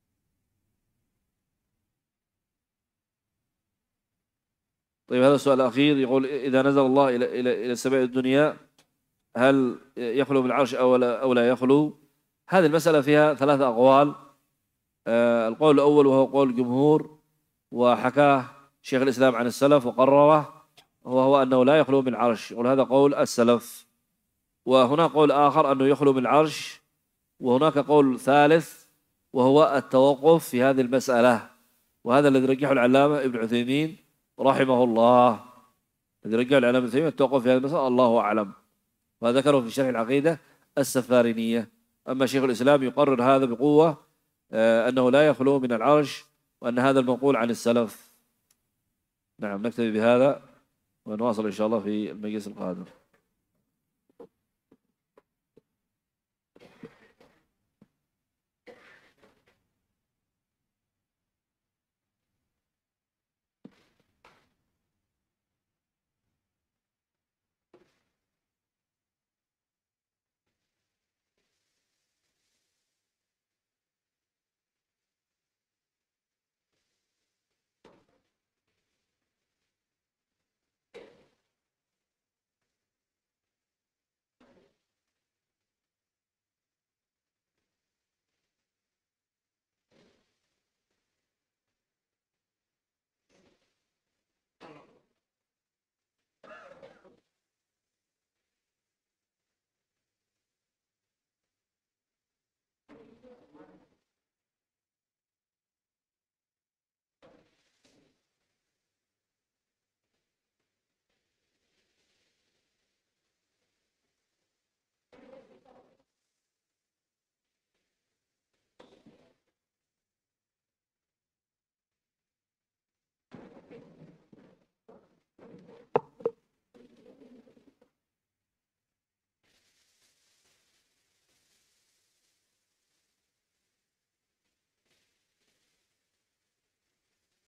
طيب، هذا السؤال الأخير يقول إذا نزل الله إلى إلى إلى السماء الدنيا هل يخلو بالعرش أو لا أو لا يخلو؟ هذه المسألة فيها ثلاثة أقوال. آه القول الأول وهو قول الجمهور وحكاه شيخ الإسلام عن السلف وقرره، وهو أنه لا يخلو من العرش، وهذا قول السلف. وهناك قول آخر أنه يخلو من العرش، وهناك قول ثالث وهو التوقف في هذه المسألة، وهذا الذي رجحه العلامة ابن عثيمين رحمه الله. الذي رجحه العلامة ابن عثيمين التوقف في هذه المسألة الله أعلم، وذكره في شرح العقيدة السفارينية. أما شيخ الإسلام يقرر هذا بقوة أنه لا يخلو من العرش، وأن هذا المنقول عن السلف. نعم، نكتفي بهذا ونواصل إن شاء الله في المجلس القادم.